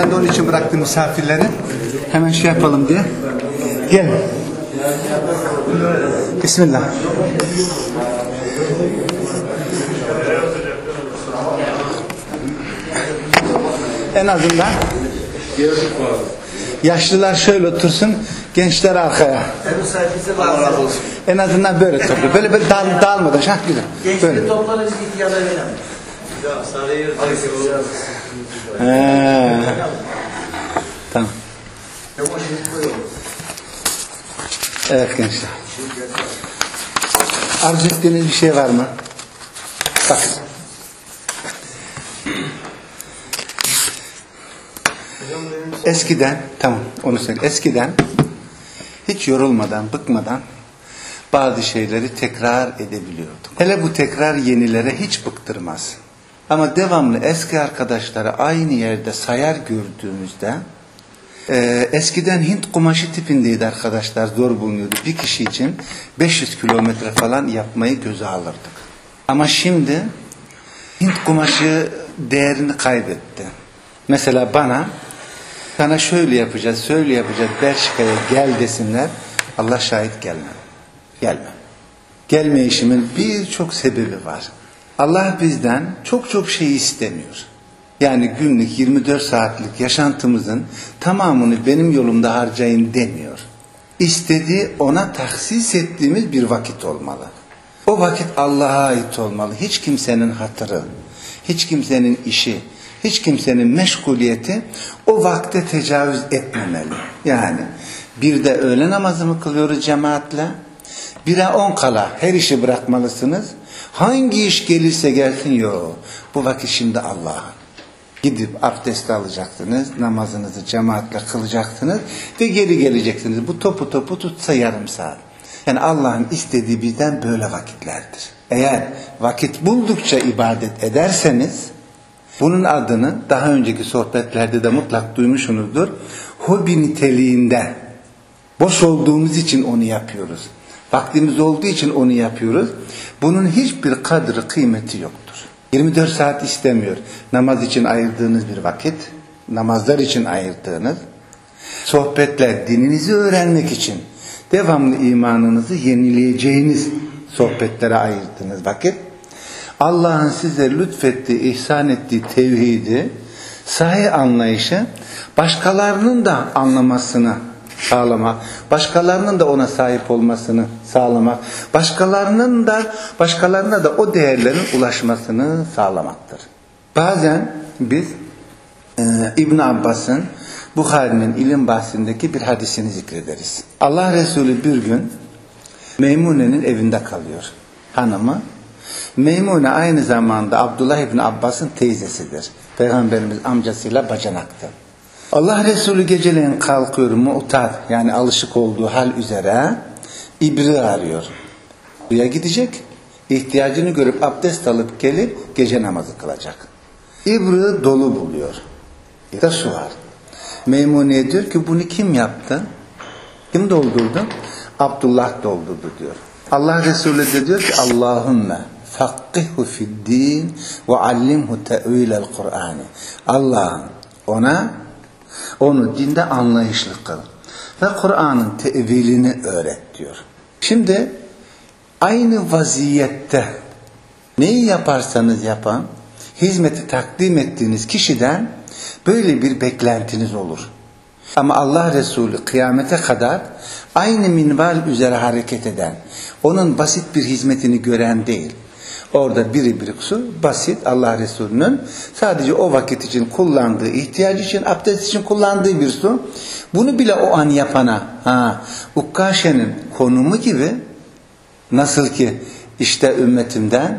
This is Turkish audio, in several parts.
Ben de onun için bıraktım misafirleri. Hemen şey yapalım diye. Gelin. Bismillah. En azından yaşlılar şöyle otursun, gençler arkaya. En azından böyle toplu. Böyle dağılmadan. Şah güzel. Gençleri toplara biz ihtiyarlar verelim. Ya sarayı Tamam. Evet gençler. Arzu ettiğiniz bir şey var mı? Bakın. Eskiden, tamam onu söyle. Eskiden hiç yorulmadan, bıkmadan bazı şeyleri tekrar edebiliyorduk. Hele bu tekrar yenilere hiç bıktırmaz. Ama devamlı eski arkadaşları aynı yerde sayar gördüğümüzde eskiden Hint kumaşı tipindeydi arkadaşlar, zor bulunuyordu. Bir kişi için 500 kilometre falan yapmayı göze alırdık. Ama şimdi Hint kumaşı değerini kaybetti. Mesela sana şöyle yapacağız, şöyle yapacağız, Belçika'ya gel desinler. Allah şahit gelmem. Gelmeyişimin birçok sebebi var. Allah bizden çok şey istemiyor. Yani günlük 24 saatlik yaşantımızın tamamını benim yolumda harcayın demiyor. İstediği ona tahsis ettiğimiz bir vakit olmalı. O vakit Allah'a ait olmalı. Hiç kimsenin hatırı, hiç kimsenin işi, hiç kimsenin meşguliyeti o vakte tecavüz etmemeli. Yani bir de öğle namazı mı kılıyoruz cemaatle? 1'e 10 kala her işi bırakmalısınız. Hangi iş gelirse gelsin yok. Bu vakit şimdi Allah'a. Gidip abdest alacaksınız, namazınızı cemaatle kılacaksınız ve geri geleceksiniz. Bu topu tutsa yarım saat. Yani Allah'ın istediği bizden böyle vakitlerdir. Eğer vakit buldukça ibadet ederseniz, bunun adını daha önceki sohbetlerde de mutlak duymuşsunuzdur. Hobi niteliğinde. Boş olduğumuz için onu yapıyoruz. Vaktimiz olduğu için onu yapıyoruz. Bunun hiçbir kadri, kıymeti yoktur. 24 saat istemiyor. Namaz için ayırdığınız bir vakit, namazlar için ayırdığınız, sohbetler, dininizi öğrenmek için, devamlı imanınızı yenileyeceğiniz sohbetlere ayırdığınız vakit, Allah'ın size lütfettiği, ihsan ettiği tevhidi, sahih anlayışı, başkalarının da anlamasını sağlamak, başkalarının da ona sahip olmasını sağlamak, başkalarına da o değerlerin ulaşmasını sağlamaktır. Bazen biz İbn Abbas'ın Buhari'nin ilim bahsindeki bir hadisini zikrederiz. Allah Resulü bir gün Meymune'nin evinde kalıyor. Hanımı. Meymune aynı zamanda Abdullah İbn Abbas'ın teyzesidir. Peygamberimiz amcasıyla bacanaktı. Allah Resulü geceleyin kalkıyor, mu'tad, yani alışık olduğu hal üzere İbri arıyor. Buraya gidecek, ihtiyacını görüp abdest alıp gelip gece namazı kılacak. İbri dolu buluyor. Bir de su var. Meymune'ye diyor ki bunu kim yaptı? Kim doldurdu? Abdullah doldurdu diyor. Allah Resulü de diyor ki Allahümme fakkihhu fi'd-din ve allimhu te'vilel Kur'an'ı. Allah'ım onu dinde anlayışlı kıl ve Kur'an'ın tevilini öğret diyor. Şimdi aynı vaziyette neyi yaparsanız yapın, hizmeti takdim ettiğiniz kişiden böyle bir beklentiniz olur. Ama Allah Resulü kıyamete kadar aynı minval üzere hareket eden, onun basit bir hizmetini gören değil. Orada bir su basit, Allah Resulü'nün sadece o vakit için kullandığı, ihtiyacı için, abdest için kullandığı bir su. Bunu bile o an yapana, Ukkaşe'nin konumu gibi, nasıl ki işte ümmetimden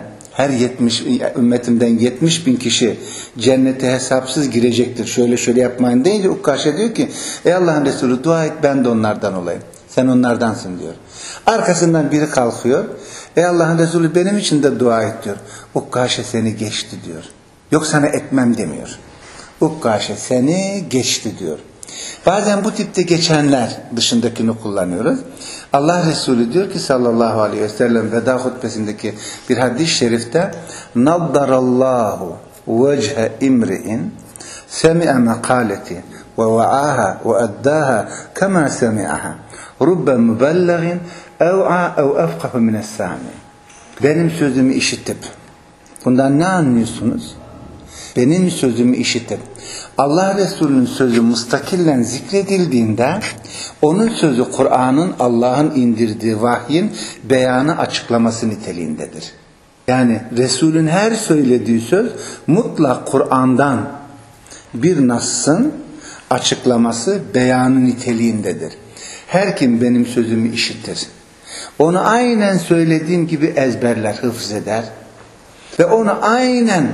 70 bin kişi cennete hesapsız girecektir. Şöyle yapmayın deyince Ukkaşe diyor ki ey Allah'ın Resulü dua et ben de onlardan olayım. Sen onlardansın diyor. Arkasından biri kalkıyor. Ey Allah'ın Resulü benim için de dua et diyor. Ukkaşe seni geçti diyor. Yok sana etmem demiyor. Ukkaşe seni geçti diyor. Bazen bu tipte geçenler dışındakini kullanıyoruz. Allah Resulü diyor ki sallallahu aleyhi ve sellem veda hutbesindeki bir hadis-i şerifte naddarallahu vece imri'in semi'a makaleti ve va'aha ve addaha kema semi'aha rubbe mübellegin ev'a ev efkahu mine's-sami. Benim sözümü işitip, bundan ne anlıyorsunuz? Benim sözümü işitip, Allah Resulü'nün sözü mustakillen zikredildiğinde, onun sözü Kur'an'ın, Allah'ın indirdiği vahyin beyanı, açıklaması niteliğindedir. Yani Resul'ün her söylediği söz mutlak Kur'an'dan bir nassın açıklaması, beyanı niteliğindedir. Her kim benim sözümü işitir, onu aynen söylediğim gibi ezberler, hıfz eder ve onu aynen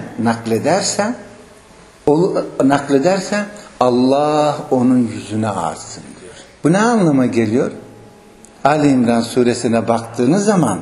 naklederse Allah onun yüzüne ağarsın diyor. Bu ne anlama geliyor? Ali İmran suresine baktığınız zaman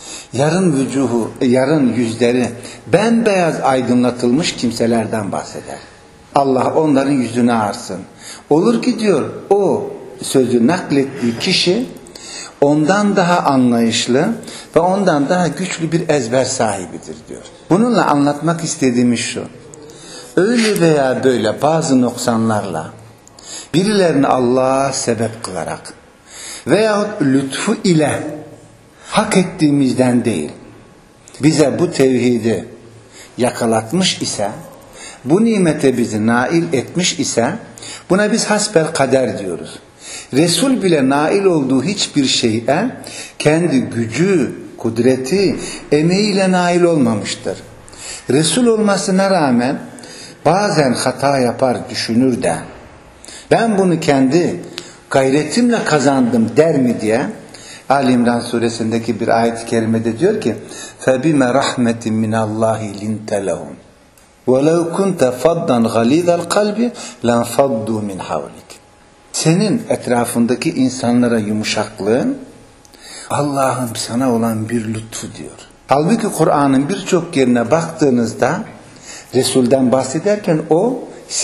yarın yüzleri bembeyaz aydınlatılmış kimselerden bahseder. Allah onların yüzüne ağarsın. Olur ki diyor, o sözü naklettiği kişi ondan daha anlayışlı ve ondan daha güçlü bir ezber sahibidir diyor. Bununla anlatmak istediğimiz şu: öyle veya böyle bazı noksanlarla birilerini Allah'a sebep kılarak veyahut lütfu ile hak ettiğimizden değil, bize bu tevhidi yakalatmış ise, bu nimete bizi nail etmiş ise, buna biz hasbel kader diyoruz. Resul bile nail olduğu hiçbir şeye kendi gücü, kudreti, emeğiyle nail olmamıştır. Resul olmasına rağmen bazen hata yapar, düşünür de ben bunu kendi gayretimle kazandım der mi diye Ali İmran suresindeki bir ayet-i kerimede diyor ki فَبِمَ رَحْمَةٍ مِنَ اللّٰهِ لِنْتَ لَهُمْ وَلَوْ كُنْتَ فَضًّا غَلِيظَ الْقَلْبِ لَنْفَضُّوا مِنْ حَوْلِكَ. Senin etrafındaki insanlara yumuşaklığın Allah'ın sana olan bir lütfu diyor. Halbuki Kur'an'ın birçok yerine baktığınızda Resul'den bahsederken o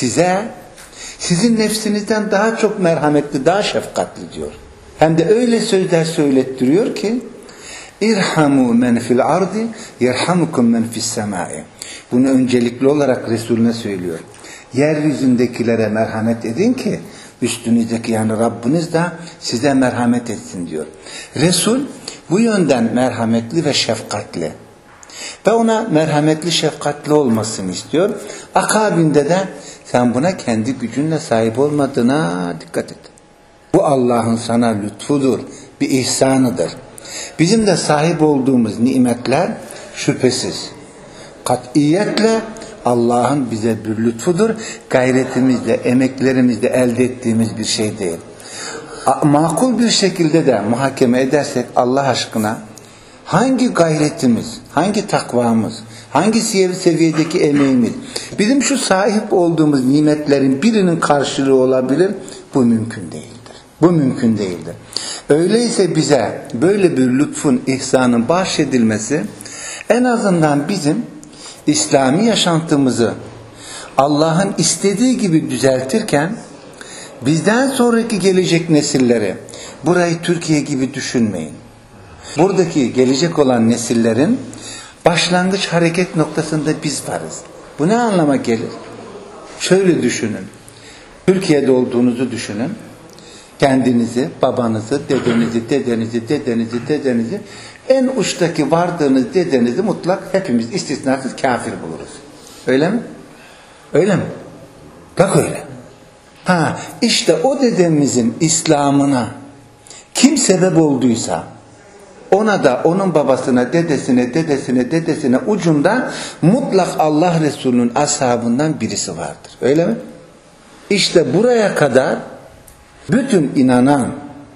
sizin nefsinizden daha çok merhametli, daha şefkatli diyor. Hem de öyle sözler söylettiriyor ki İrhamu men fil ardi yerhamukum men fis semai. Bunu öncelikli olarak Resulüne söylüyor. Yeryüzündekilere merhamet edin ki üstünüzdeki, yani Rabbiniz de size merhamet etsin diyor. Resul bu yönden merhametli ve şefkatli. Ve ona merhametli, şefkatli olmasını istiyor. Akabinde de sen buna kendi gücünle sahip olmadığına dikkat et. Bu Allah'ın sana lütfudur, bir ihsanıdır. Bizim de sahip olduğumuz nimetler şüphesiz, katiyetle Allah'ın bize bir lütfudur. Gayretimizle, emeklerimizle elde ettiğimiz bir şey değil. Makul bir şekilde de muhakeme edersek Allah aşkına hangi gayretimiz, hangi takvamız, hangi seviyedeki emeğimiz bizim şu sahip olduğumuz nimetlerin birinin karşılığı olabilir? Bu mümkün değildir. Bu mümkün değildir. Öyleyse bize böyle bir lütfun, ihsanın bahşedilmesi en azından bizim İslami yaşantımızı Allah'ın istediği gibi düzeltirken bizden sonraki gelecek nesilleri, burayı Türkiye gibi düşünmeyin. Buradaki gelecek olan nesillerin başlangıç hareket noktasında biz varız. Bu ne anlama gelir? Şöyle düşünün. Türkiye'de olduğunuzu düşünün. Kendinizi, babanızı, dedenizi, en uçtaki vardığınız dedenizi mutlak hepimiz istisnasız kafir buluruz. Öyle mi? Öyle mi? Bak öyle. İşte o dedemizin İslam'ına kim sebep olduysa ona da, onun babasına, dedesine ucunda mutlak Allah Resulü'nün ashabından birisi vardır. Öyle mi? İşte buraya kadar bütün inanan,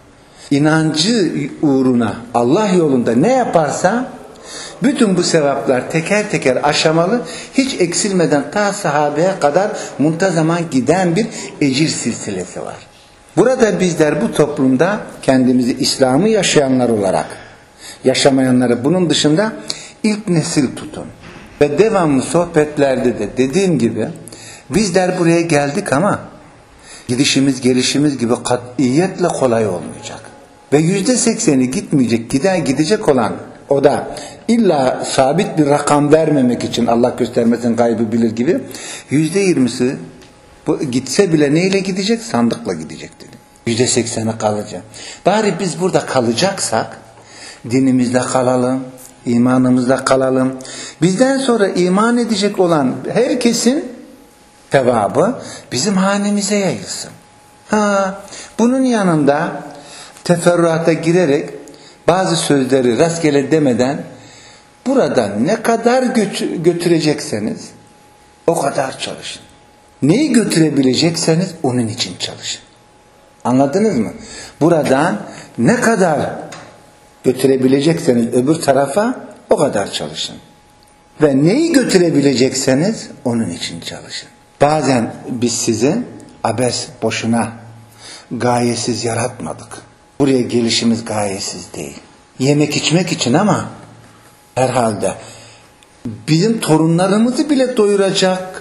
inancı uğruna Allah yolunda ne yaparsa bütün bu sevaplar teker teker aşamalı, hiç eksilmeden ta sahabeye kadar muntazaman giden bir ecir silsilesi var. Burada bizler bu toplumda kendimizi İslam'ı yaşayanlar olarak, yaşamayanları bunun dışında ilk nesil tutun. Ve devamlı sohbetlerde de dediğim gibi bizler buraya geldik ama gidişimiz gelişimiz gibi katiyetle kolay olmayacak. Ve %80'i gitmeyecek, gidecek olan, o da illa sabit bir rakam vermemek için Allah göstermesin gaybı bilir gibi %20'si Bu gitse bile neyle gidecek? Sandıkla gidecek dedi. %80'i kalacak. Bari biz burada kalacaksak dinimizle kalalım, imanımızla kalalım. Bizden sonra iman edecek olan herkesin sevabı bizim hanemize yayılsın. Bunun yanında teferruata girerek bazı sözleri rastgele demeden burada ne kadar götürecekseniz o kadar çalışın. Neyi götürebilecekseniz onun için çalışın. Anladınız mı? Buradan ne kadar götürebilecekseniz öbür tarafa o kadar çalışın. Ve neyi götürebilecekseniz onun için çalışın. Bazen biz sizi abes, boşuna, gayesiz yaratmadık. Buraya gelişimiz gayesiz değil. Yemek içmek için ama herhalde bizim torunlarımızı bile doyuracak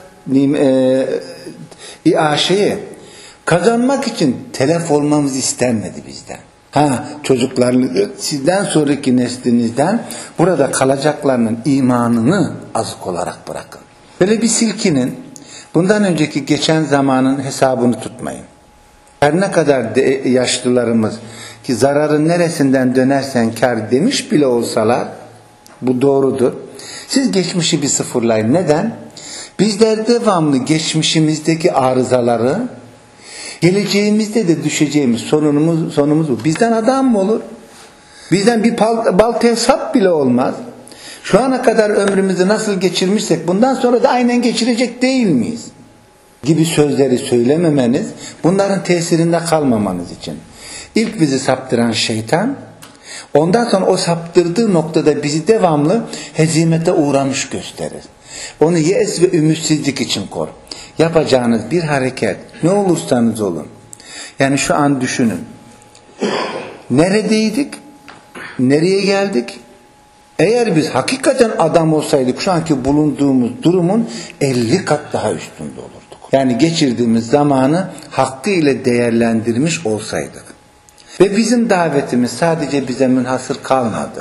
iaşeyi kazanmak için telef olmamız istenmedi bizden. Çocuklarınızı sizden sonraki neslinizden burada kalacaklarının imanını azık olarak bırakın. Böyle bir silkinin bundan önceki geçen zamanın hesabını tutmayın. Her ne kadar yaşlılarımız ki zararın neresinden dönersen kar demiş bile olsalar bu doğrudur. Siz geçmişi bir sıfırlayın. Neden? Bizler devamlı geçmişimizdeki arızaları geleceğimizde de düşeceğimiz sonumuz bu. Bizden adam mı olur? Bizden bir baltaya sap bile olmaz. Şu ana kadar ömrümüzü nasıl geçirmişsek bundan sonra da aynen geçirecek değil miyiz? Gibi sözleri söylememeniz, bunların tesirinde kalmamanız için. İlk bizi saptıran şeytan, ondan sonra o saptırdığı noktada bizi devamlı hezimete uğramış gösterir. Onu yes ve ümitsizlik için kor. Yapacağınız bir hareket, ne olursanız olun. Yani şu an düşünün. Neredeydik? Nereye geldik? Eğer biz hakikaten adam olsaydık şu anki bulunduğumuz durumun 50 kat daha üstünde olurduk. Yani geçirdiğimiz zamanı hakkıyla değerlendirmiş olsaydık. Ve bizim davetimiz sadece bize münhasır kalmadı.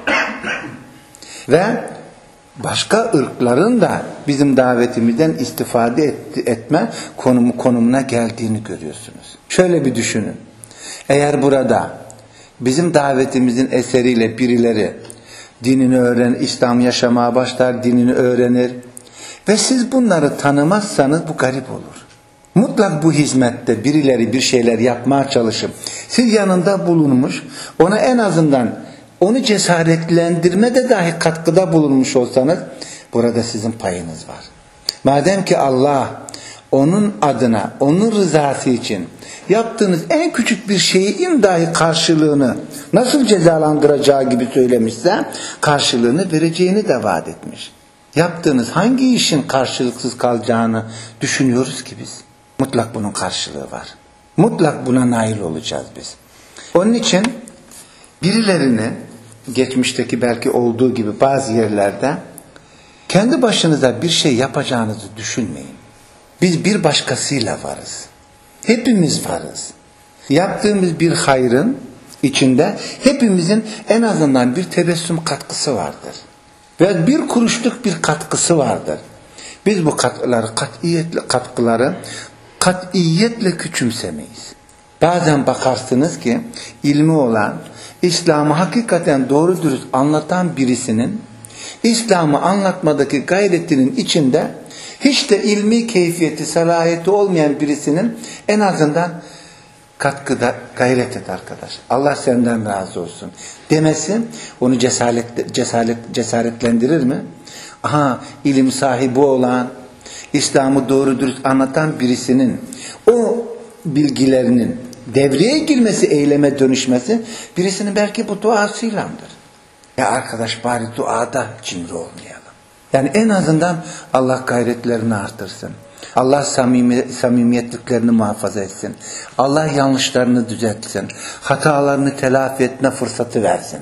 Ve başka ırkların da bizim davetimizden istifade etme konumuna geldiğini görüyorsunuz. Şöyle bir düşünün. Eğer burada bizim davetimizin eseriyle birileri dinini İslam yaşamaya başlar, dinini öğrenir ve siz bunları tanımazsanız bu garip olur. Mutlak bu hizmette birileri bir şeyler yapmaya çalışıp siz yanında bulunmuş, ona en azından onu cesaretlendirmede dahi katkıda bulunmuş olsanız burada sizin payınız var. Madem ki Allah onun adına, onun rızası için yaptığınız en küçük bir şeyin dahi karşılığını nasıl cezalandıracağı gibi söylemişse karşılığını vereceğini de vaat etmiş. Yaptığınız hangi işin karşılıksız kalacağını düşünüyoruz ki biz? Mutlak bunun karşılığı var. Mutlak buna nail olacağız biz. Onun için birilerini geçmişteki belki olduğu gibi bazı yerlerde kendi başınıza bir şey yapacağınızı düşünmeyin. Biz bir başkasıyla varız. Hepimiz varız. Yaptığımız bir hayrın içinde hepimizin en azından bir tebessüm katkısı vardır. Ve bir kuruşluk bir katkısı vardır. Biz bu katkıları katiyetle küçümsemeyiz. Bazen bakarsınız ki ilmi olan, İslam'ı hakikaten doğru dürüst anlatan birisinin İslam'ı anlatmadaki gayretinin içinde hiç de ilmi keyfiyeti, salahiyeti olmayan birisinin en azından katkıda gayret et arkadaş. Allah senden razı olsun demesin, onu cesaretlendirir mi? İlim sahibi olan, İslam'ı doğru dürüst anlatan birisinin o bilgilerinin devreye girmesi, eyleme dönüşmesi birisinin belki bu duasıylandır. Ya arkadaş bari duada cimri olmayalım. Yani en azından Allah gayretlerini artırsın. Allah samimiyetliklerini muhafaza etsin. Allah yanlışlarını düzeltsin. Hatalarını telafi etme fırsatı versin.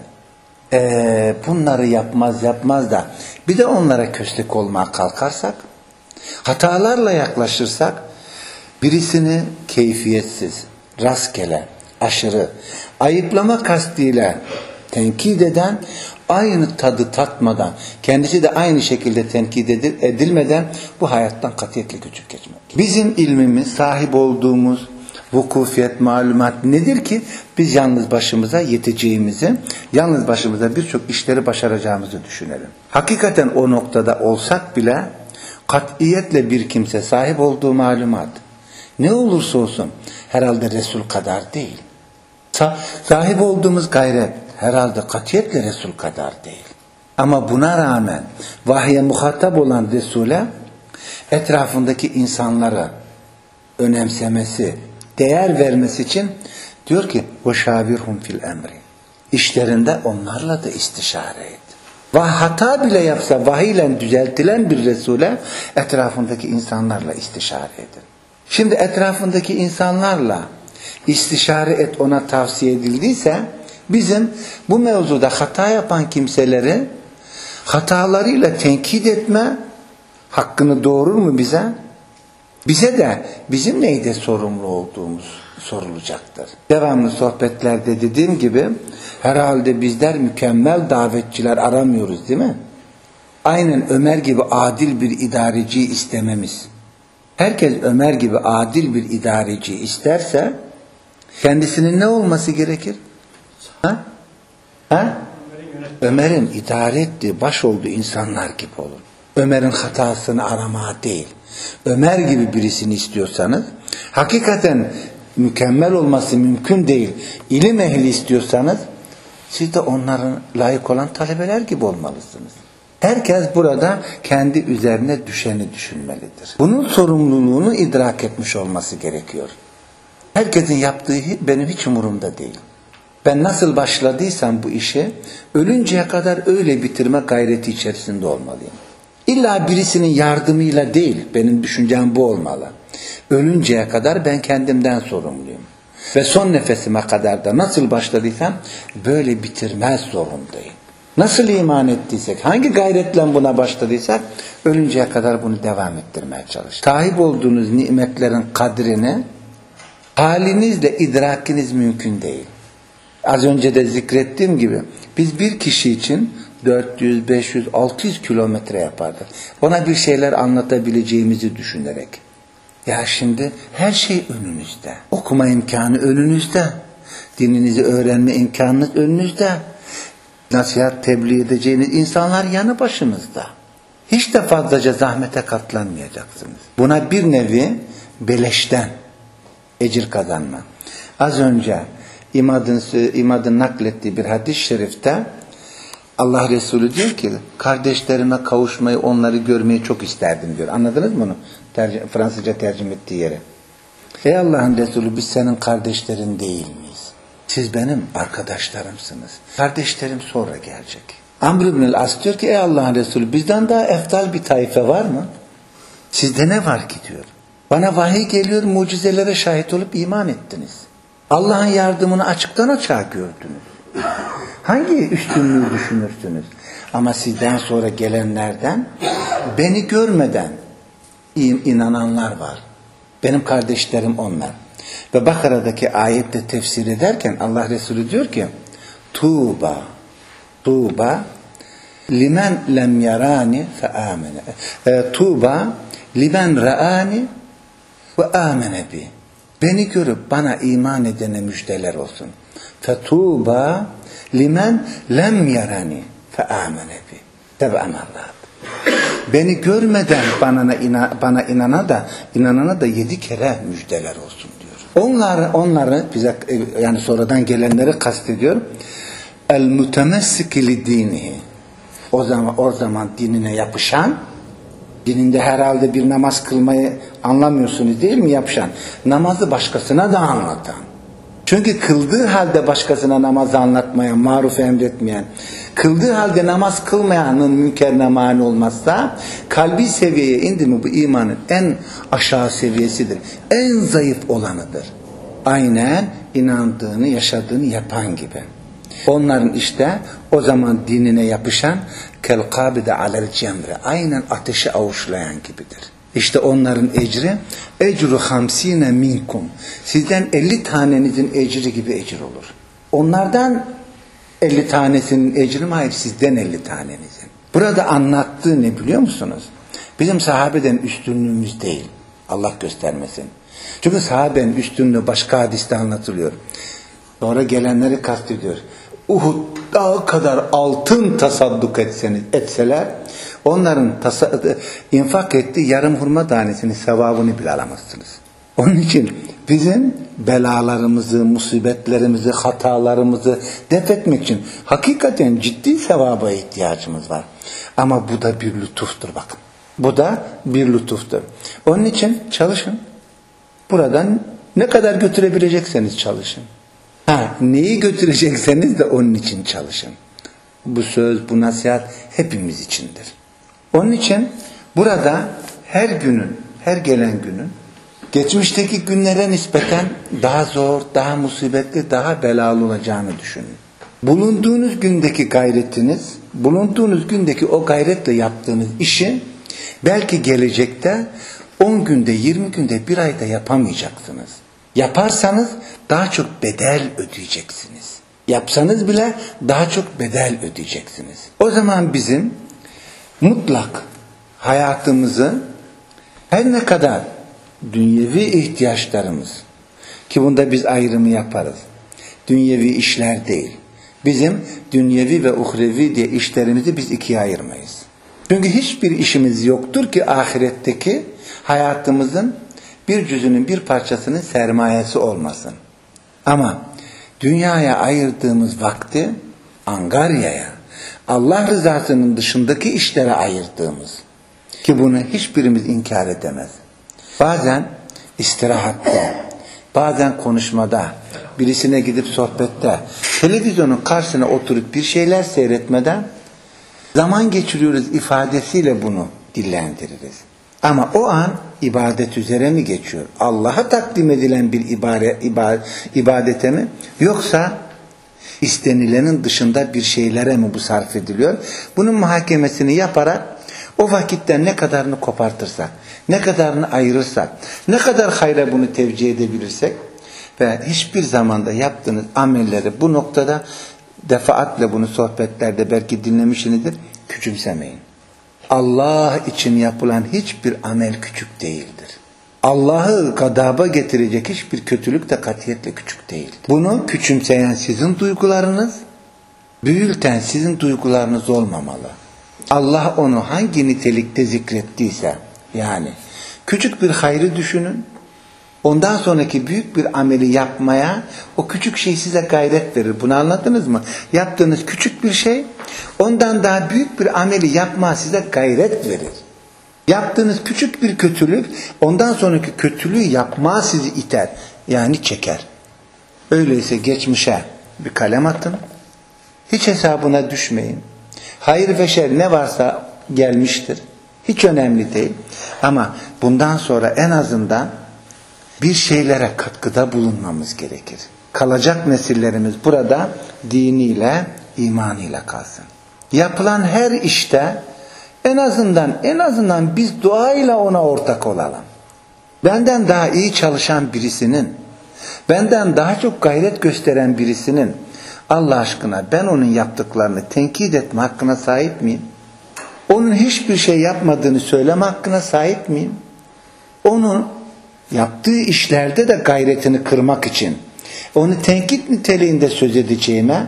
Bunları yapmaz da bir de onlara köstek olmaya kalkarsak, hatalarla yaklaşırsak birisini keyfiyetsiz, rastgele, aşırı, ayıplama kastıyla tenkit eden, aynı tadı tatmadan, kendisi de aynı şekilde tenkit edilmeden bu hayattan katiyetle göçüp geçmek. Bizim ilmimiz, sahip olduğumuz vukufiyet, malumat nedir ki biz yalnız başımıza yeteceğimizi, yalnız başımıza birçok işleri başaracağımızı düşünelim. Hakikaten o noktada olsak bile katiyetle bir kimse sahip olduğu malumat ne olursa olsun herhalde Resul kadar değil. Sahip olduğumuz gayret herhalde katiyetle Resul kadar değil. Ama buna rağmen vahye muhatap olan Resul'e etrafındaki insanları önemsemesi, değer vermesi için diyor ki وَشَاوِرْهُمْ fil emri. İşlerinde onlarla da istişare et. Ve hata bile yapsa vahiyle düzeltilen bir Resul'e etrafındaki insanlarla istişare edin. Şimdi etrafındaki insanlarla istişare et ona tavsiye edildiyse bizim bu mevzuda hata yapan kimseleri hatalarıyla tenkit etme hakkını doğurur mu bize? Bize de bizim neyde sorumlu olduğumuz sorulacaktır. Devamlı sohbetlerde dediğim gibi herhalde bizler mükemmel davetçiler aramıyoruz değil mi? Aynen Ömer gibi adil bir idareci istememiz. Herkes Ömer gibi adil bir idareci isterse kendisinin ne olması gerekir? Ömer'in idare ettiği, baş olduğu insanlar gibi olur. Ömer'in hatasını aramaya değil. Ömer gibi birisini istiyorsanız, hakikaten mükemmel olması mümkün değil, ilim ehli istiyorsanız, siz de onların layık olan talebeler gibi olmalısınız. Herkes burada kendi üzerine düşeni düşünmelidir. Bunun sorumluluğunu idrak etmiş olması gerekiyor. Herkesin yaptığı benim hiç umurumda değil. Ben nasıl başladıysam bu işi, ölünceye kadar öyle bitirme gayreti içerisinde olmalıyım. İlla birisinin yardımıyla değil, benim düşüncem bu olmalı. Ölünceye kadar ben kendimden sorumluyum. Ve son nefesime kadar da nasıl başladıysam böyle bitirmez zorundayım. Nasıl iman ettiysek, hangi gayretle buna başladıysak ölünceye kadar bunu devam ettirmeye çalış. Sahip olduğunuz nimetlerin kadrini halinizle idrakiniz mümkün değil. Az önce de zikrettiğim gibi biz bir kişi için 400, 500, 600 kilometre yapardık. Ona bir şeyler anlatabileceğimizi düşünerek. Ya şimdi her şey önünüzde. Okuma imkanı önünüzde. Dininizi öğrenme imkanınız önünüzde. Nasihat tebliğ edeceğiniz insanlar yanı başınızda. Hiç de fazlaca zahmete katlanmayacaksınız. Buna bir nevi beleşten ecir kazanma. Az önce İmad'ın naklettiği bir hadis-i şerifte Allah Resulü diyor ki kardeşlerime kavuşmayı, onları görmeyi çok isterdim diyor. Anladınız mı onu? Fransızca tercüme ettiği yere. Ey Allah'ın Resulü, biz senin kardeşlerin değil miyiz? Siz benim arkadaşlarımsınız. Kardeşlerim sonra gelecek. Amr ibn el-As diyor ki ey Allah'ın Resulü, bizden daha eftal bir taife var mı? Sizde ne var ki diyor. Bana vahiy geliyor, mucizelere şahit olup iman ettiniz. Allah'ın yardımını açıktan açığa gördünüz. Hangi üstünlüğü düşünürsünüz? Ama sizden sonra gelenlerden beni görmeden inananlar var. Benim kardeşlerim onlar. Ve Bakara'daki ayette tefsir ederken Allah Resulü diyor ki Tuğba limen lem yarani fe amene. Tuğba limen ra'ani ve amene bi. Beni görüp bana iman edene müjdeler olsun. Fetuba limen lem yarani fe amene bi. Tebe'anallah. Beni görmeden bana inanana da 7 kere müjdeler olsun diyor. Onları bize yani sonradan gelenleri kastediyor. El mutemessiki li dinihi. O zaman dinine yapışan, dininde herhalde bir namaz kılmayı anlamıyorsunuz değil mi yapışan? Namazı başkasına da anlatan. Çünkü kıldığı halde başkasına namazı anlatmayan, maruf emretmeyen, kıldığı halde namaz kılmayanın münkerine mani olmazsa, kalbi seviyeye indi mi bu imanın en aşağı seviyesidir. En zayıf olanıdır. Aynen inandığını, yaşadığını yapan gibi. Onların işte o zaman dinine yapışan kelkabide alel cemre, aynen ateşe avuçlayan gibidir. İşte onların ecru hamsine minkum, sizden 50 tanenizin ecri gibi ecir olur. Onlardan 50 tanesinin ecri mi? Hayır, sizden 50 tanenizin. Burada anlattığı ne biliyor musunuz? Bizim sahabeden üstünlüğümüz değil. Allah göstermesin. Çünkü sahabenin üstünlüğü başka hadiste anlatılıyor. Sonra gelenleri kastediyor. Uhud dağı kadar altın tasadduk etseler, onların infak ettiği yarım hurma tanesinin sevabını bile alamazsınız. Onun için bizim belalarımızı, musibetlerimizi, hatalarımızı def etmek için hakikaten ciddi sevaba ihtiyacımız var. Ama bu da bir lütuftur bakın. Bu da bir lütuftur. Onun için çalışın. Buradan ne kadar götürebilecekseniz çalışın. Neyi götürecekseniz de onun için çalışın. Bu söz, bu nasihat hepimiz içindir. Onun için burada her günün, her gelen günün geçmişteki günlere nispeten daha zor, daha musibetli, daha belalı olacağını düşünün. Bulunduğunuz gündeki gayretiniz, bulunduğunuz gündeki o gayretle yaptığınız işi belki gelecekte 10 günde, 20 günde, 1 ayda yapamayacaksınız. Yaparsanız daha çok bedel ödeyeceksiniz. Yapsanız bile daha çok bedel ödeyeceksiniz. O zaman bizim mutlak hayatımızı her ne kadar dünyevi ihtiyaçlarımız, ki bunda biz ayrımı yaparız, dünyevi işler değil. Bizim dünyevi ve uhrevi diye işlerimizi biz ikiye ayırmayız. Çünkü hiçbir işimiz yoktur ki ahiretteki hayatımızın bir cüzünün, bir parçasının sermayesi olmasın. Ama dünyaya ayırdığımız vakti angaryaya, Allah rızasının dışındaki işlere ayırdığımız, ki bunu hiçbirimiz inkar edemez. Bazen istirahatte, bazen konuşmada, birisine gidip sohbette, televizyonun karşısına oturup bir şeyler seyretmeden zaman geçiriyoruz ifadesiyle bunu dillendiririz. Ama o an ibadet üzere mi geçiyor? Allah'a takdim edilen bir ibadete mi? Yoksa istenilenin dışında bir şeylere mi bu sarf ediliyor? Bunun muhakemesini yaparak o vakitten ne kadarını kopartırsak, ne kadarını ayırırsak, ne kadar hayra bunu tevcih edebilirsek ve hiçbir zamanda yaptığınız amelleri bu noktada defaatle bunu sohbetlerde belki dinlemişsinizdir, küçümsemeyin. Allah için yapılan hiçbir amel küçük değildir. Allah'ı gadaba getirecek hiçbir kötülük de katiyetle küçük değildir. Bunu küçümseyen sizin duygularınız, büyülten sizin duygularınız olmamalı. Allah onu hangi nitelikte zikrettiyse, yani küçük bir hayrı düşünün, ondan sonraki büyük bir ameli yapmaya o küçük şey size gayret verir. Bunu anladınız mı? Yaptığınız küçük bir şey ondan daha büyük bir ameli yapmaya size gayret verir. Yaptığınız küçük bir kötülük ondan sonraki kötülüğü yapmaya sizi iter. Yani çeker. Öyleyse geçmişe bir kalem atın. Hiç hesabına düşmeyin. Hayır ve şer ne varsa gelmiştir. Hiç önemli değil. Ama bundan sonra en azından bir şeylere katkıda bulunmamız gerekir. Kalacak nesillerimiz burada diniyle, imanıyla kalsın. Yapılan her işte en azından biz duayla ona ortak olalım. Benden daha iyi çalışan birisinin, benden daha çok gayret gösteren birisinin Allah aşkına ben onun yaptıklarını tenkit etme hakkına sahip miyim? Onun hiçbir şey yapmadığını söyleme hakkına sahip miyim? Onun yaptığı işlerde de gayretini kırmak için onu tenkit niteliğinde söz edeceğime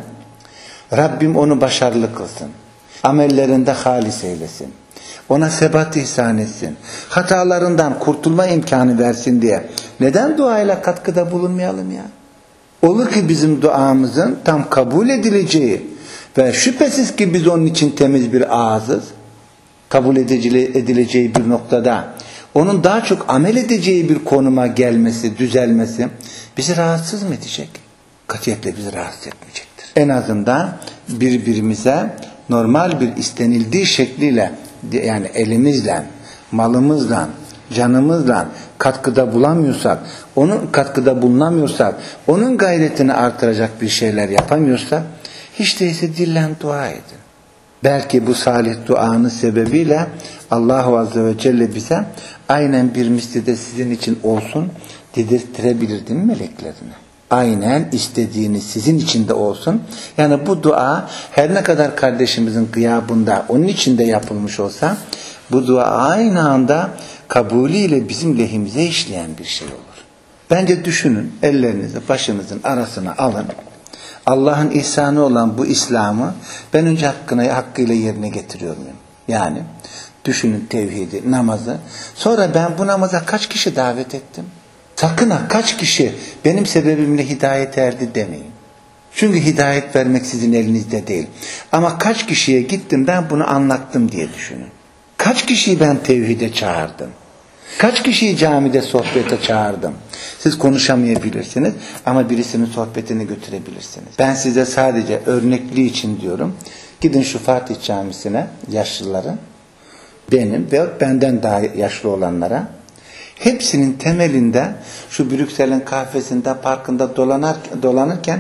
Rabbim onu başarılı kılsın. Amellerinde halis eylesin. Ona sebat ihsan etsin. Hatalarından kurtulma imkanı versin diye. Neden duayla katkıda bulunmayalım ya? Olur ki bizim duamızın tam kabul edileceği ve şüphesiz ki biz onun için temiz bir ağızız. Kabul edileceği bir noktada onun daha çok amel edeceği bir konuma gelmesi, düzelmesi bizi rahatsız mı edecek? Katiyetle bizi rahatsız etmeyecektir. En azından birbirimize normal bir istenildiği şekliyle, yani elimizle, malımızla, canımızla katkıda bulunamıyorsak, onun gayretini artıracak bir şeyler yapamıyorsak, hiç değilse dillen dua edin. Belki bu salih duanın sebebiyle Allah Azze ve Celle bize aynen bir misli de sizin için olsun dedirttirebilir değil mi meleklerine? Aynen istediğiniz sizin içinde olsun. Yani bu dua her ne kadar kardeşimizin gıyabında onun içinde yapılmış olsa bu dua aynı anda kabulüyle bizim lehimize işleyen bir şey olur. Bence düşünün, ellerinizi başınızın arasına alın. Allah'ın ihsanı olan bu İslam'ı ben önce hakkıyla yerine getiriyor muyum? Yani düşünün tevhidi, namazı. Sonra ben bu namaza kaç kişi davet ettim? Sakın ha kaç kişi benim sebebimle hidayet erdi demeyin. Çünkü hidayet vermek sizin elinizde değil. Ama kaç kişiye gittim ben bunu anlattım diye düşünün. Kaç kişiyi ben tevhide çağırdım? Kaç kişiyi camide sohbete çağırdım? Siz konuşamayabilirsiniz ama birisinin sohbetini götürebilirsiniz. Ben size sadece örnekliği için diyorum. Gidin şu Fatih Camisi'ne yaşlıların, benim ve benden daha yaşlı olanlara. Hepsinin temelinde şu Brüksel'in kahvesinde, parkında dolanırken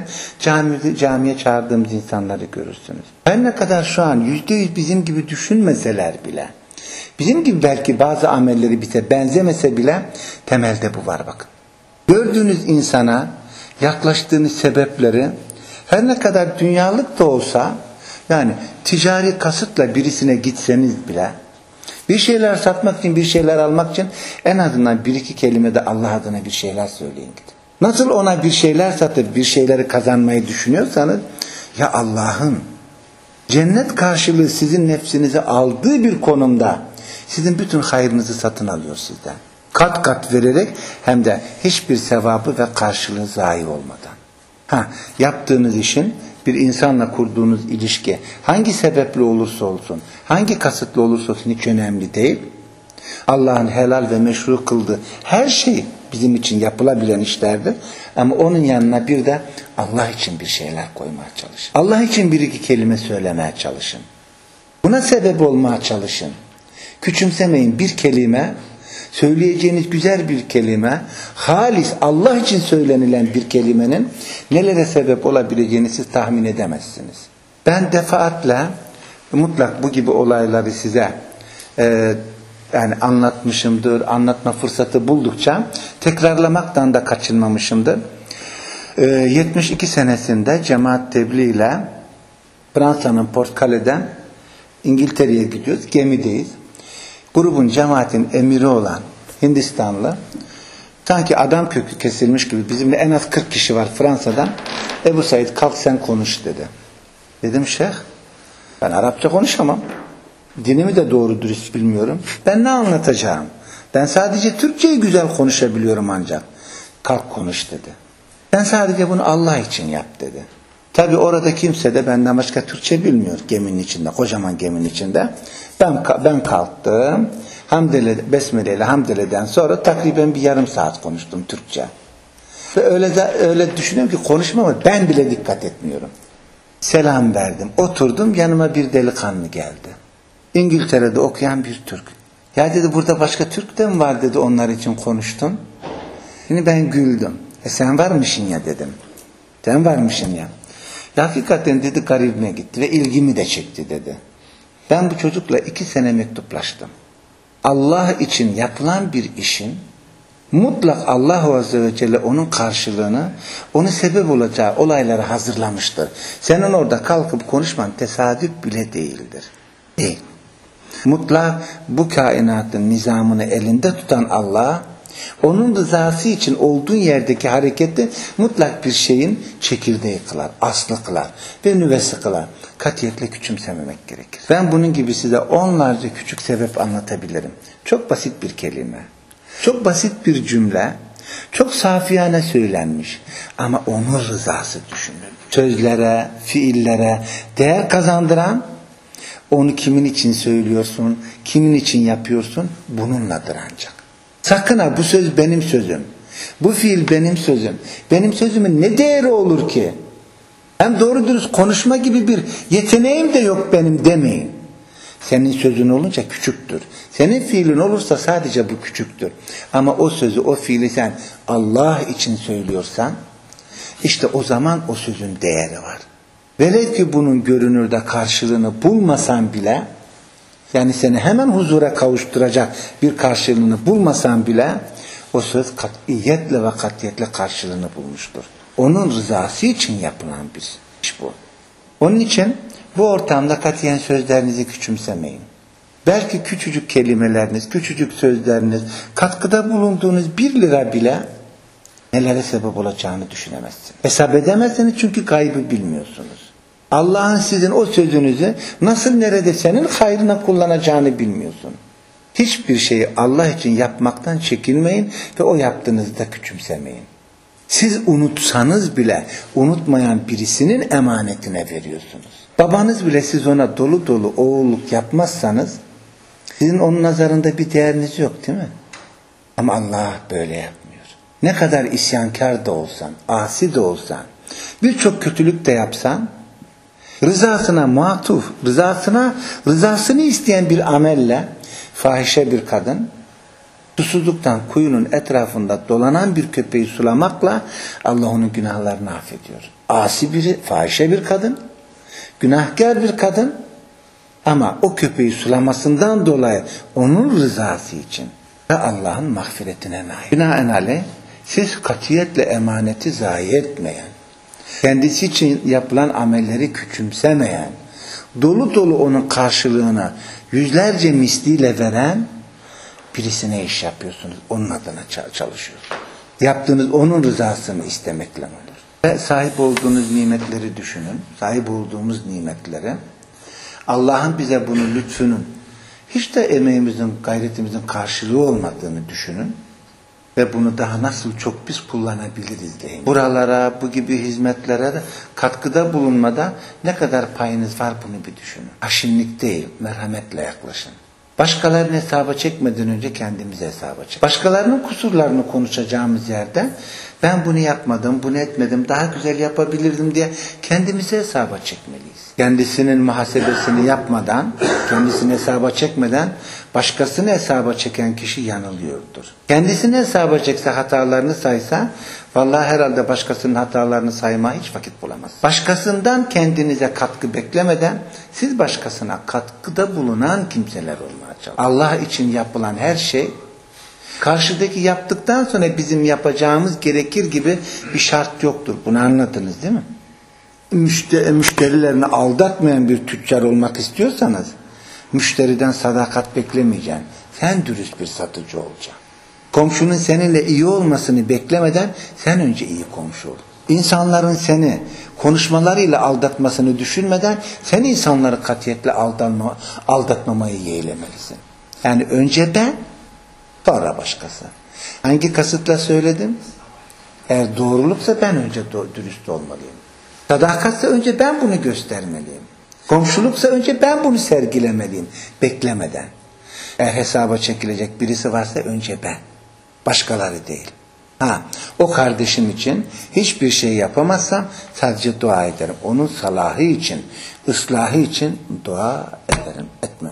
camiye çağırdığımız insanları görürsünüz. Her ne kadar şu an %100 bizim gibi düşünmeseler bile, bizim gibi belki bazı amelleri bize benzemese bile temelde bu var bakın. Gördüğünüz insana yaklaştığınız sebepleri her ne kadar dünyalık da olsa yani ticari kasıtla birisine gitseniz bile bir şeyler satmak için, bir şeyler almak için en azından bir iki kelime de Allah adına bir şeyler söyleyin gidin. Nasıl ona bir şeyler satıp bir şeyleri kazanmayı düşünüyorsanız ya Allah'ın cennet karşılığı sizin nefsinize aldığı bir konumda sizin bütün hayrınızı satın alıyor sizden. Kat kat vererek hem de hiçbir sevabı ve karşılığı zayi olmadan. Yaptığınız işin bir insanla kurduğunuz ilişki hangi sebeple olursa olsun, hangi kasıtlı olursa olsun hiç önemli değil. Allah'ın helal ve meşru kıldığı her şey bizim için yapılabilen işlerdir. Ama onun yanına bir de Allah için bir şeyler koymaya çalışın. Allah için bir iki kelime söylemeye çalışın. Buna sebep olmaya çalışın. Küçümsemeyin, bir kelime, söyleyeceğiniz güzel bir kelime, halis Allah için söylenilen bir kelimenin nelere sebep olabileceğini siz tahmin edemezsiniz. Ben defaatle mutlak bu gibi olayları size yani anlatmışımdır, anlatma fırsatı buldukça tekrarlamaktan da kaçınmamışımdır. 72 senesinde cemaat tebliğ ile Fransa'nın Port-Calais'den İngiltere'ye gidiyoruz, gemideyiz. Grubun cemaatin emiri olan Hindistanlı sanki adam kökü kesilmiş gibi bizimle en az 40 kişi var Fransa'dan. Ebu Said kalk sen konuş dedi. Dedim şeyh ben Arapça konuşamam. Dinimi de doğru dürüst bilmiyorum. Ben ne anlatacağım? Ben sadece Türkçeyi güzel konuşabiliyorum ancak. Kalk konuş dedi. Ben sadece bunu Allah için yap dedi. Tabi orada kimse de benden başka Türkçe bilmiyor geminin içinde, kocaman geminin içinde. Ben kalktım. Besmele ile Hamdele'den sonra takriben bir yarım saat konuştum Türkçe. Ve öyle düşünüyorum ki konuşmama ben bile dikkat etmiyorum. Selam verdim. Oturdum, yanıma bir delikanlı geldi. İngiltere'de okuyan bir Türk. Ya dedi burada başka Türk de mi var dedi, onlar için konuştun. Şimdi ben güldüm. Sen varmışsın ya dedim. Sen varmışsın ya. Hakikaten dedi garibime gitti ve ilgimi de çekti dedi. Ben bu çocukla 2 sene mektuplaştım. Allah için yapılan bir işin mutlak Allah Azze ve Celle onun karşılığını, onu sebep olacağı olaylara hazırlamıştır. Senin orada kalkıp konuşman tesadüf bile değildir. Değil. Mutlak bu kainatın nizamını elinde tutan Allah, onun rızası için olduğun yerdeki hareketi mutlak bir şeyin çekirdeği kılar, aslı kılar ve nüvesi kılar. Katiyetle küçümsememek gerekir. Ben bunun gibi size onlarca küçük sebep anlatabilirim. Çok basit bir kelime, çok basit bir cümle, çok safiyane söylenmiş ama onun rızası düşünün. Sözlere, fiillere değer kazandıran, onu kimin için söylüyorsun, kimin için yapıyorsun, bununladır ancak. Sakın ha bu söz benim sözüm. Bu fiil benim sözüm. Benim sözümün ne değeri olur ki? Hem doğru dürüst konuşma gibi bir yeteneğim de yok benim demeyin. Senin sözün olunca küçüktür. Senin fiilin olursa sadece bu küçüktür. Ama o sözü, o fiili sen Allah için söylüyorsan işte o zaman o sözün değeri var. Velev ki bunun görünürde karşılığını bulmasan bile, yani seni hemen huzura kavuşturacak bir karşılığını bulmasan bile o söz katiyetle ve katiyetle karşılığını bulmuştur. Onun rızası için yapılan bir iş bu. Onun için bu ortamda katiyen sözlerinizi küçümsemeyin. Belki küçücük kelimeleriniz, küçücük sözleriniz, katkıda bulunduğunuz 1 lira bile nelere sebep olacağını düşünemezsiniz. Hesap edemezsiniz çünkü gaybı bilmiyorsunuz. Allah'ın sizin o sözünüzü nasıl nerede senin hayrına kullanacağını bilmiyorsun. Hiçbir şeyi Allah için yapmaktan çekinmeyin ve o yaptığınızı da küçümsemeyin. Siz unutsanız bile unutmayan birisinin emanetine veriyorsunuz. Babanız bile siz ona dolu dolu oğulluk yapmazsanız sizin onun nazarında bir değeriniz yok değil mi? Ama Allah böyle yapmıyor. Ne kadar isyankar da olsan, asi de olsan, birçok kötülük de yapsan, rızasına matuf, rızasını isteyen bir amelle fahişe bir kadın, susuzluktan kuyunun etrafında dolanan bir köpeği sulamakla Allah onun günahlarını affediyor. Asi biri, fahişe bir kadın, günahkar bir kadın ama o köpeği sulamasından dolayı onun rızası için ve Allah'ın mağfiretine nail. Binaenaleyh siz katiyetle emaneti zayi etmeyen, kendisi için yapılan amelleri küçümsemeyen, dolu dolu onun karşılığını yüzlerce misliyle veren birisine iş yapıyorsunuz. Onun adına çalışıyorsunuz. Yaptığınız onun rızasını istemekle olur. Ve sahip olduğunuz nimetleri düşünün. Sahip olduğumuz nimetleri. Allah'ın bize bunu lütfunun hiç de emeğimizin, gayretimizin karşılığı olmadığını düşünün. Ve bunu daha nasıl çok biz kullanabiliriz deyin. Buralara, bu gibi hizmetlere de katkıda bulunmada ne kadar payınız var bunu bir düşünün. Aşinlik değil, merhametle yaklaşın. Başkalarını hesaba çekmeden önce kendimizi hesaba çek. Başkalarının kusurlarını konuşacağımız yerde ben bunu yapmadım, bunu etmedim, daha güzel yapabilirdim diye kendimizi hesaba çekmeliyiz. Kendisinin muhasebesini yapmadan, kendisini hesaba çekmeden başkasını hesaba çeken kişi yanılıyordur. Kendisini hesaba çekse, hatalarını saysa, vallahi herhalde başkasının hatalarını saymaya hiç vakit bulamaz. Başkasından kendinize katkı beklemeden siz başkasına katkıda bulunan kimseler olmaya çalışın. Allah için yapılan her şey karşıdaki yaptıktan sonra bizim yapacağımız gerekir gibi bir şart yoktur. Bunu anladınız değil mi? Müşterilerini aldatmayan bir tüccar olmak istiyorsanız müşteriden sadakat beklemeyeceksin. Sen dürüst bir satıcı olacaksın. Komşunun seninle iyi olmasını beklemeden sen önce iyi komşu ol. İnsanların seni konuşmalarıyla aldatmasını düşünmeden sen insanları katiyetle aldatmamayı yeğlemelisin. Yani önce ben, sonra başkası. Hangi kasıtla söyledim? Eğer doğruluksa ben önce dürüst olmalıyım. Sadakatse önce ben bunu göstermeliyim. Komşuluksa önce ben bunu sergilemeliyim. Beklemeden. Eğer hesaba çekilecek birisi varsa önce ben. Başkaları değil. O kardeşim için hiçbir şey yapamazsam sadece dua ederim. Onun salahı için, ıslahı için dua ederim, etmem.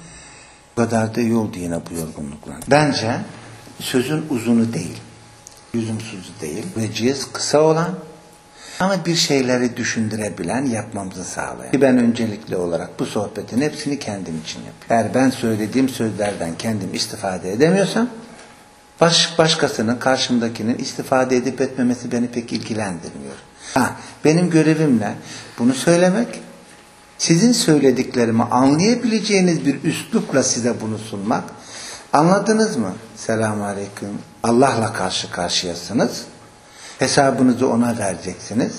Bu kadar da yoldu yine bu yorgunlukla. Bence sözün uzunu değil, lüzumsuzu değil, veciz kısa olan ama bir şeyleri düşündürebilen, yapmamızı sağlayan. Ben öncelikli olarak bu sohbetin hepsini kendim için yapıyorum. Eğer ben söylediğim sözlerden kendim istifade edemiyorsam, başkasının, karşımdakinin istifade edip etmemesi beni pek ilgilendirmiyor. Benim görevimle bunu söylemek, sizin söylediklerimi anlayabileceğiniz bir üslupla size bunu sunmak. Anladınız mı? Selamun Aleyküm. Allah'la karşı karşıyasınız. Hesabınızı ona vereceksiniz.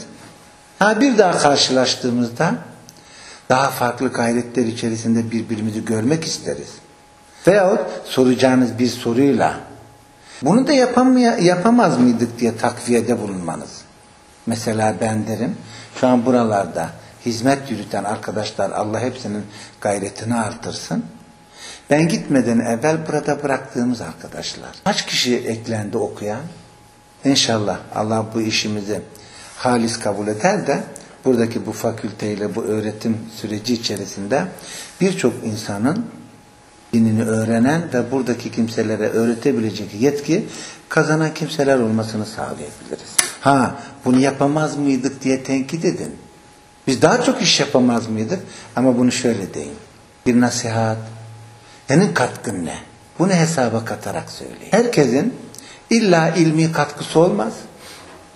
Bir daha karşılaştığımızda daha farklı gayretler içerisinde birbirimizi görmek isteriz. Veyahut soracağınız bir soruyla bunu da yapamaz mıydık diye takviyede bulunmanız. Mesela ben derim, şu an buralarda hizmet yürüten arkadaşlar, Allah hepsinin gayretini artırsın. Ben gitmeden evvel burada bıraktığımız arkadaşlar. Kaç kişi eklendi okuyan? İnşallah Allah bu işimizi halis kabul eder de buradaki bu fakülteyle bu öğretim süreci içerisinde birçok insanın dinini öğrenen ve buradaki kimselere öğretebilecek yetki kazanan kimseler olmasını sağlayabiliriz. Bunu yapamaz mıydık diye tenkit edin. Biz daha çok iş yapamaz mıydık? Ama bunu şöyle deyin. Bir nasihat. Senin katkın ne? Bunu hesaba katarak söyleyin. Herkesin illa ilmi katkısı olmaz.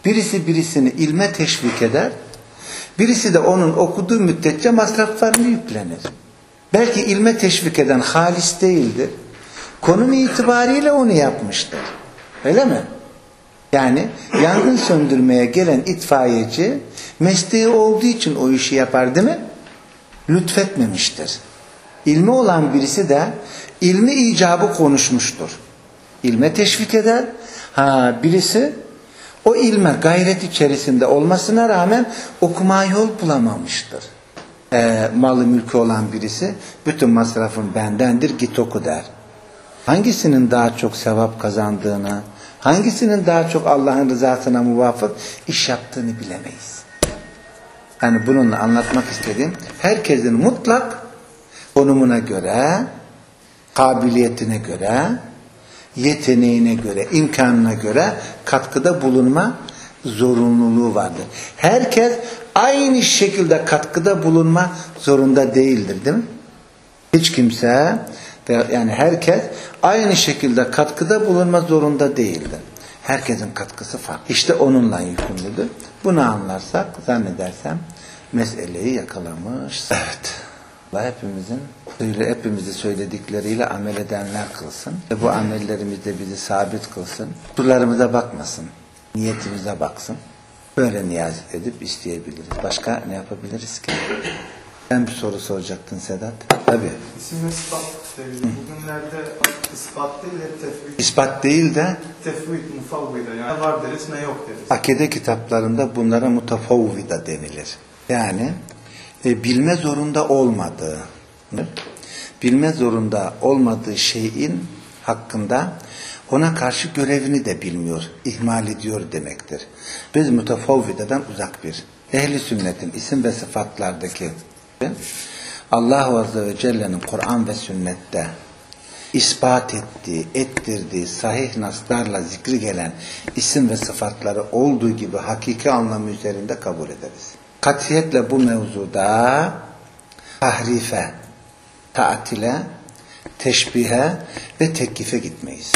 Birisi birisini ilme teşvik eder. Birisi de onun okuduğu müddetçe masraflarını yüklenir. Belki ilme teşvik eden halis değildir. Konum itibariyle onu yapmıştır. Öyle mi? Yani yangın söndürmeye gelen itfaiyeci mesleği olduğu için o işi yapar değil mi? Lütfetmemiştir. İlmi olan birisi de ilmi icabı konuşmuştur. İlme teşvik eder. Birisi o ilme gayret içerisinde olmasına rağmen okumaya yol bulamamıştır. Malı mülkü olan birisi bütün masrafın bendendir git oku der. Hangisinin daha çok sevap kazandığını, hangisinin daha çok Allah'ın rızasına muvafık iş yaptığını bilemeyiz. Yani bununla anlatmak istediğim herkesin mutlak konumuna göre, kabiliyetine göre, yeteneğine göre, imkanına göre katkıda bulunma zorunluluğu vardır. Herkes aynı şekilde katkıda bulunma zorunda değildir, değil mi? Hiç kimse, yani herkes aynı şekilde katkıda bulunma zorunda değildir. Herkesin katkısı farklı. İşte onunla yükümlüdür. Bunu anlarsak zannedersem meseleyi yakalamış. Evet. Allah hepimizi söyledikleriyle amel edenler kılsın. Ve bu amellerimizde bizi sabit kılsın. Kusurlarımıza bakmasın. Niyetimize baksın. Böyle niyaz edip isteyebiliriz. Başka ne yapabiliriz ki? Ben bir soru soracaktın Sedat. Tabii. İsim ve ispat sevgili. Bugünlerde ispat değil de tefvid. İspat değil de tefvid, mufavvida. Yani var deriz ne yok deriz. akide kitaplarında bunlara mutafavvida denilir. Yani bilme zorunda olmadığı, bilme zorunda olmadığı şeyin hakkında ona karşı görevini de bilmiyor, ihmal ediyor demektir. Biz mutafavvidadan uzak bir. Ehli sünnetin isim ve sıfatlardaki Allah Azze ve Celle'nin Kur'an ve sünnette ispat ettiği, ettirdiği sahih naslarla zikri gelen isim ve sıfatları olduğu gibi hakiki anlamı üzerinde kabul ederiz. Katiyetle bu mevzuda tahrife, taatile, teşbihe ve tekkife gitmeyiz.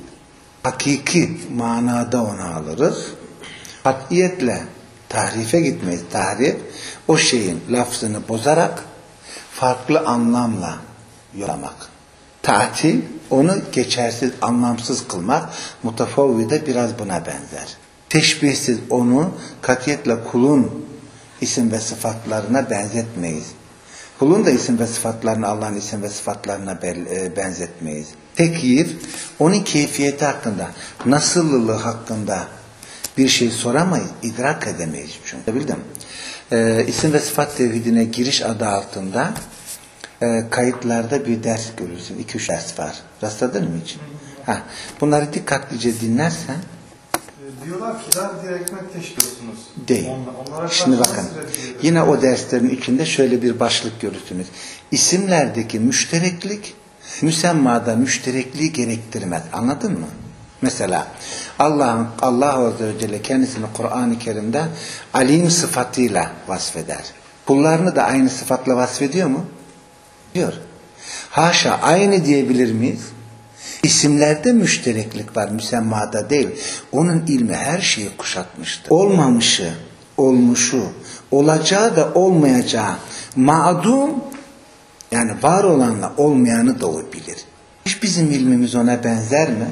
Hakiki manada onu alırız. Katiyetle tahrife gitmeyiz. Tahrif, o şeyin lafzını bozarak farklı anlamla yollamak. Tatil, onu geçersiz, anlamsız kılmak. Mutafavvide biraz buna benzer. Teşbihsiz onu katiyetle kulun isim ve sıfatlarına benzetmeyiz. Kulun da isim ve sıfatlarını Allah'ın isim ve sıfatlarına benzetmeyiz. Tekyif, onun keyfiyeti hakkında, nasıllılığı hakkında bir şey soramayız, idrak edemeyiz çünkü. Bildim. İsim ve sıfat tevhidine giriş adı altında kayıtlarda bir ders görürsün. 2-3 ders var. Rastladın mı hiç? Bunları dikkatlice dinlersen diyorlar ki diğer ekmek teşkiyorsunuz. Değil. Şimdi bakın. Yine o derslerin içinde şöyle bir başlık görürsünüz. İsimlerdeki müştereklik müsemmada müşterekliği gerektirmez. Anladın mı? Mesela Allah Azze ve Celle kendisini Kur'an-ı Kerim'de alim sıfatıyla vasfeder. Kullarını da aynı sıfatla vasfediyor mu? Diyor. Haşa, aynı diyebilir miyiz? İsimlerde müştereklik var, müsemmada değil. Onun ilmi her şeyi kuşatmıştır. Olmamışı, olmuşu, olacağı da olmayacağı, ma'dum, yani var olanla olmayanı da o bilir. Hiç bizim ilmimiz ona benzer mi?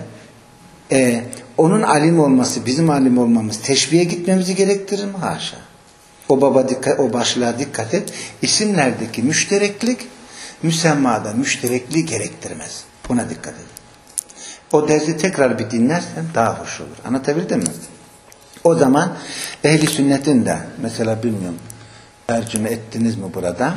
Onun alim olması, bizim alim olmamız teşbihe gitmemizi gerektirir mi? Haşa. O başlığa dikkat et. İsimlerdeki müştereklik, müsemmada müşterekliği gerektirmez. Buna dikkat edin. O dersi tekrar bir dinlersen daha hoş olur. Anlatabildim mi? O zaman Ehl-i Sünnet'in de mesela bilmiyorum tercüme ettiniz mi burada?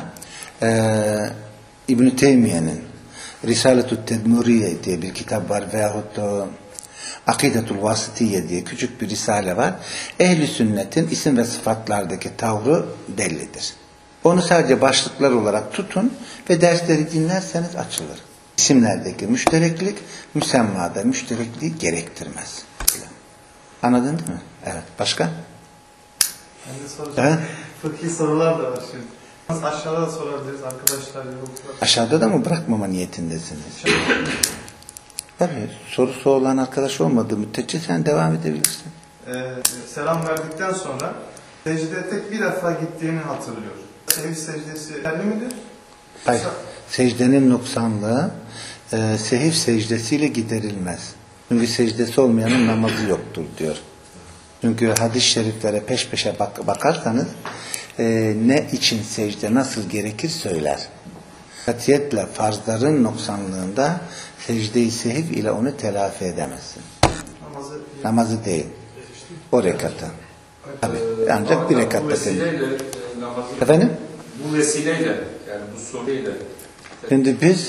İbn-i Teymiye'nin Risaletü Tedmuriye diye bir kitap var veyahut da Akidetul Vasitiye diye küçük bir risale var. Ehl-i Sünnet'in isim ve sıfatlardaki tavrı bellidir. Onu sadece başlıklar olarak tutun ve dersleri dinlerseniz açılır. İsimlerdeki müştereklik, müsemmada müşterekliği gerektirmez. Anladın değil mi? Evet. Başka? Ben de soracağım. Fıkhi sorular da var şimdi. Aşağıda da sorabiliriz arkadaşlar. Aşağıda da mı bırakmama niyetindesiniz? Tabii. Sorusu olan arkadaş olmadığı müddetçe sen devam edebilirsin. selam verdikten sonra secdeye tek bir defa gittiğini hatırlıyor. Sehiv secdesi yeterli midir? Hayır. Secdenin noksanlığı sehiv secdesiyle giderilmez. Çünkü secdesi olmayanın namazı yoktur diyor. Çünkü hadis-i şeriflere peş peşe bakarsanız ne için secde nasıl gerekir söyler. Katiyetle farzların noksanlığında secde-i sehiv ile onu telafi edemezsin. Namazı değil. O rekatı. Tabii. Ancak bir rekatta. Bu vesileyle Efendim? Bu vesileyle yani bu soruyla. Şimdi biz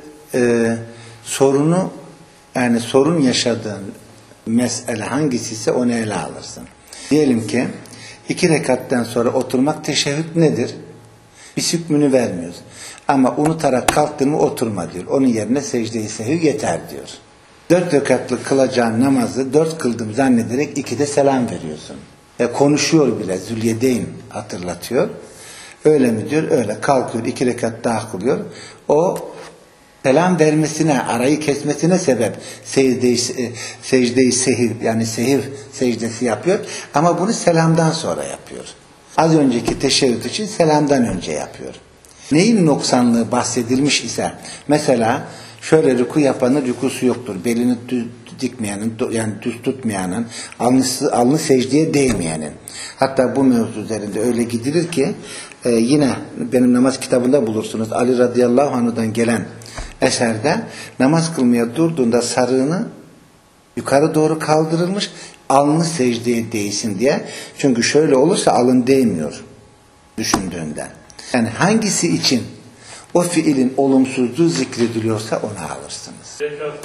sorunu yani sorun yaşadığın mesele hangisiyse onu ele alırsın. Diyelim ki 2 rekattan sonra oturmak teşehhüd nedir? Biz hükmünü vermiyoruz. Ama unutarak kalktın mı oturma diyor. Onun yerine secde-i sehiv yeter diyor. 4 rekatlık kılacağın namazı 4 kıldım zannederek 2'de selam veriyorsun. Konuşuyor bile Zülyedeyn hatırlatıyor. Öyle mi diyor? Öyle. Kalkıyor 2 rekat daha kılıyor. O selam vermesine, arayı kesmesine sebep secde-i sehiv yani sehiv secdesi yapıyor. Ama bunu selamdan sonra yapıyor. Az önceki teşehhüd için selamdan önce yapıyor. Neyin noksanlığı bahsedilmiş ise mesela şöyle rüku yapanın rükusu yoktur. Belini dikmeyenin yani düz tutmayanın alnı secdeye değmeyenin. Hatta bu mevzu üzerinde öyle gidilir ki yine benim namaz kitabında bulursunuz. Ali radıyallahu anh'dan gelen eserde namaz kılmaya durduğunda sarığını yukarı doğru kaldırılmış, alnı secdeye değsin diye. Çünkü şöyle olursa alın değmiyor düşündüğünden. Yani hangisi için o fiilin olumsuzluğu zikrediliyorsa onu alırsınız.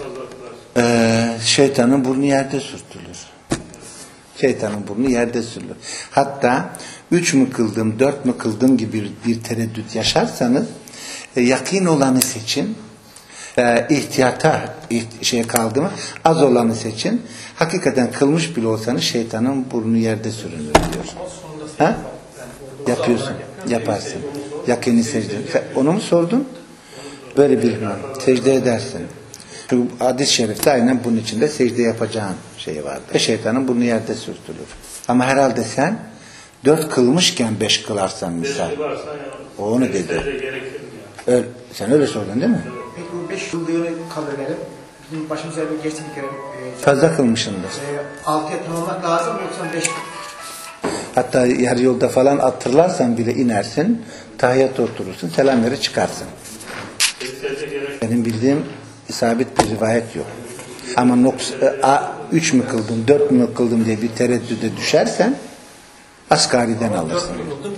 Şeytanın burnu yerde sürtülür. Şeytanın burnu yerde sürülür. Hatta 3 mü kıldım, 4 mü kıldım gibi bir tereddüt yaşarsanız yakin olanı seçin. İhtiyata kaldı mı az olanı seçin. Hakikaten kılmış bile olsanız şeytanın burnu yerde sürünür diyor. Ha? Yapıyorsun. Yaparsın. Yakini secde. Onu mu sordun? Böyle bir secde edersin. Çünkü hadis-i şerifte aynen bunun içinde secde yapacağın şey vardı. Ve şeytanın burnu yerde sürtülür. Ama herhalde sen 4 kılmışken 5 kılarsan misal. O onu dedi. Öyle, sen öyle sordun değil mi? Peki bu 5 kıldığını kabul edelim. Bizim başımıza bir geçti bir kere. Fazla kılmışsındır. 6'ya tamamlamak lazım mı yoksa 5 mi? Hatta yarı yolda falan hatırlarsan bile inersin. Tahiyyata oturursun. Selam verir çıkarsın. Benim bildiğim sabit bir rivayet yok. Ama 3 mü kıldım, 4 mü kıldım diye bir tereddüde düşersen asgariden alırsın.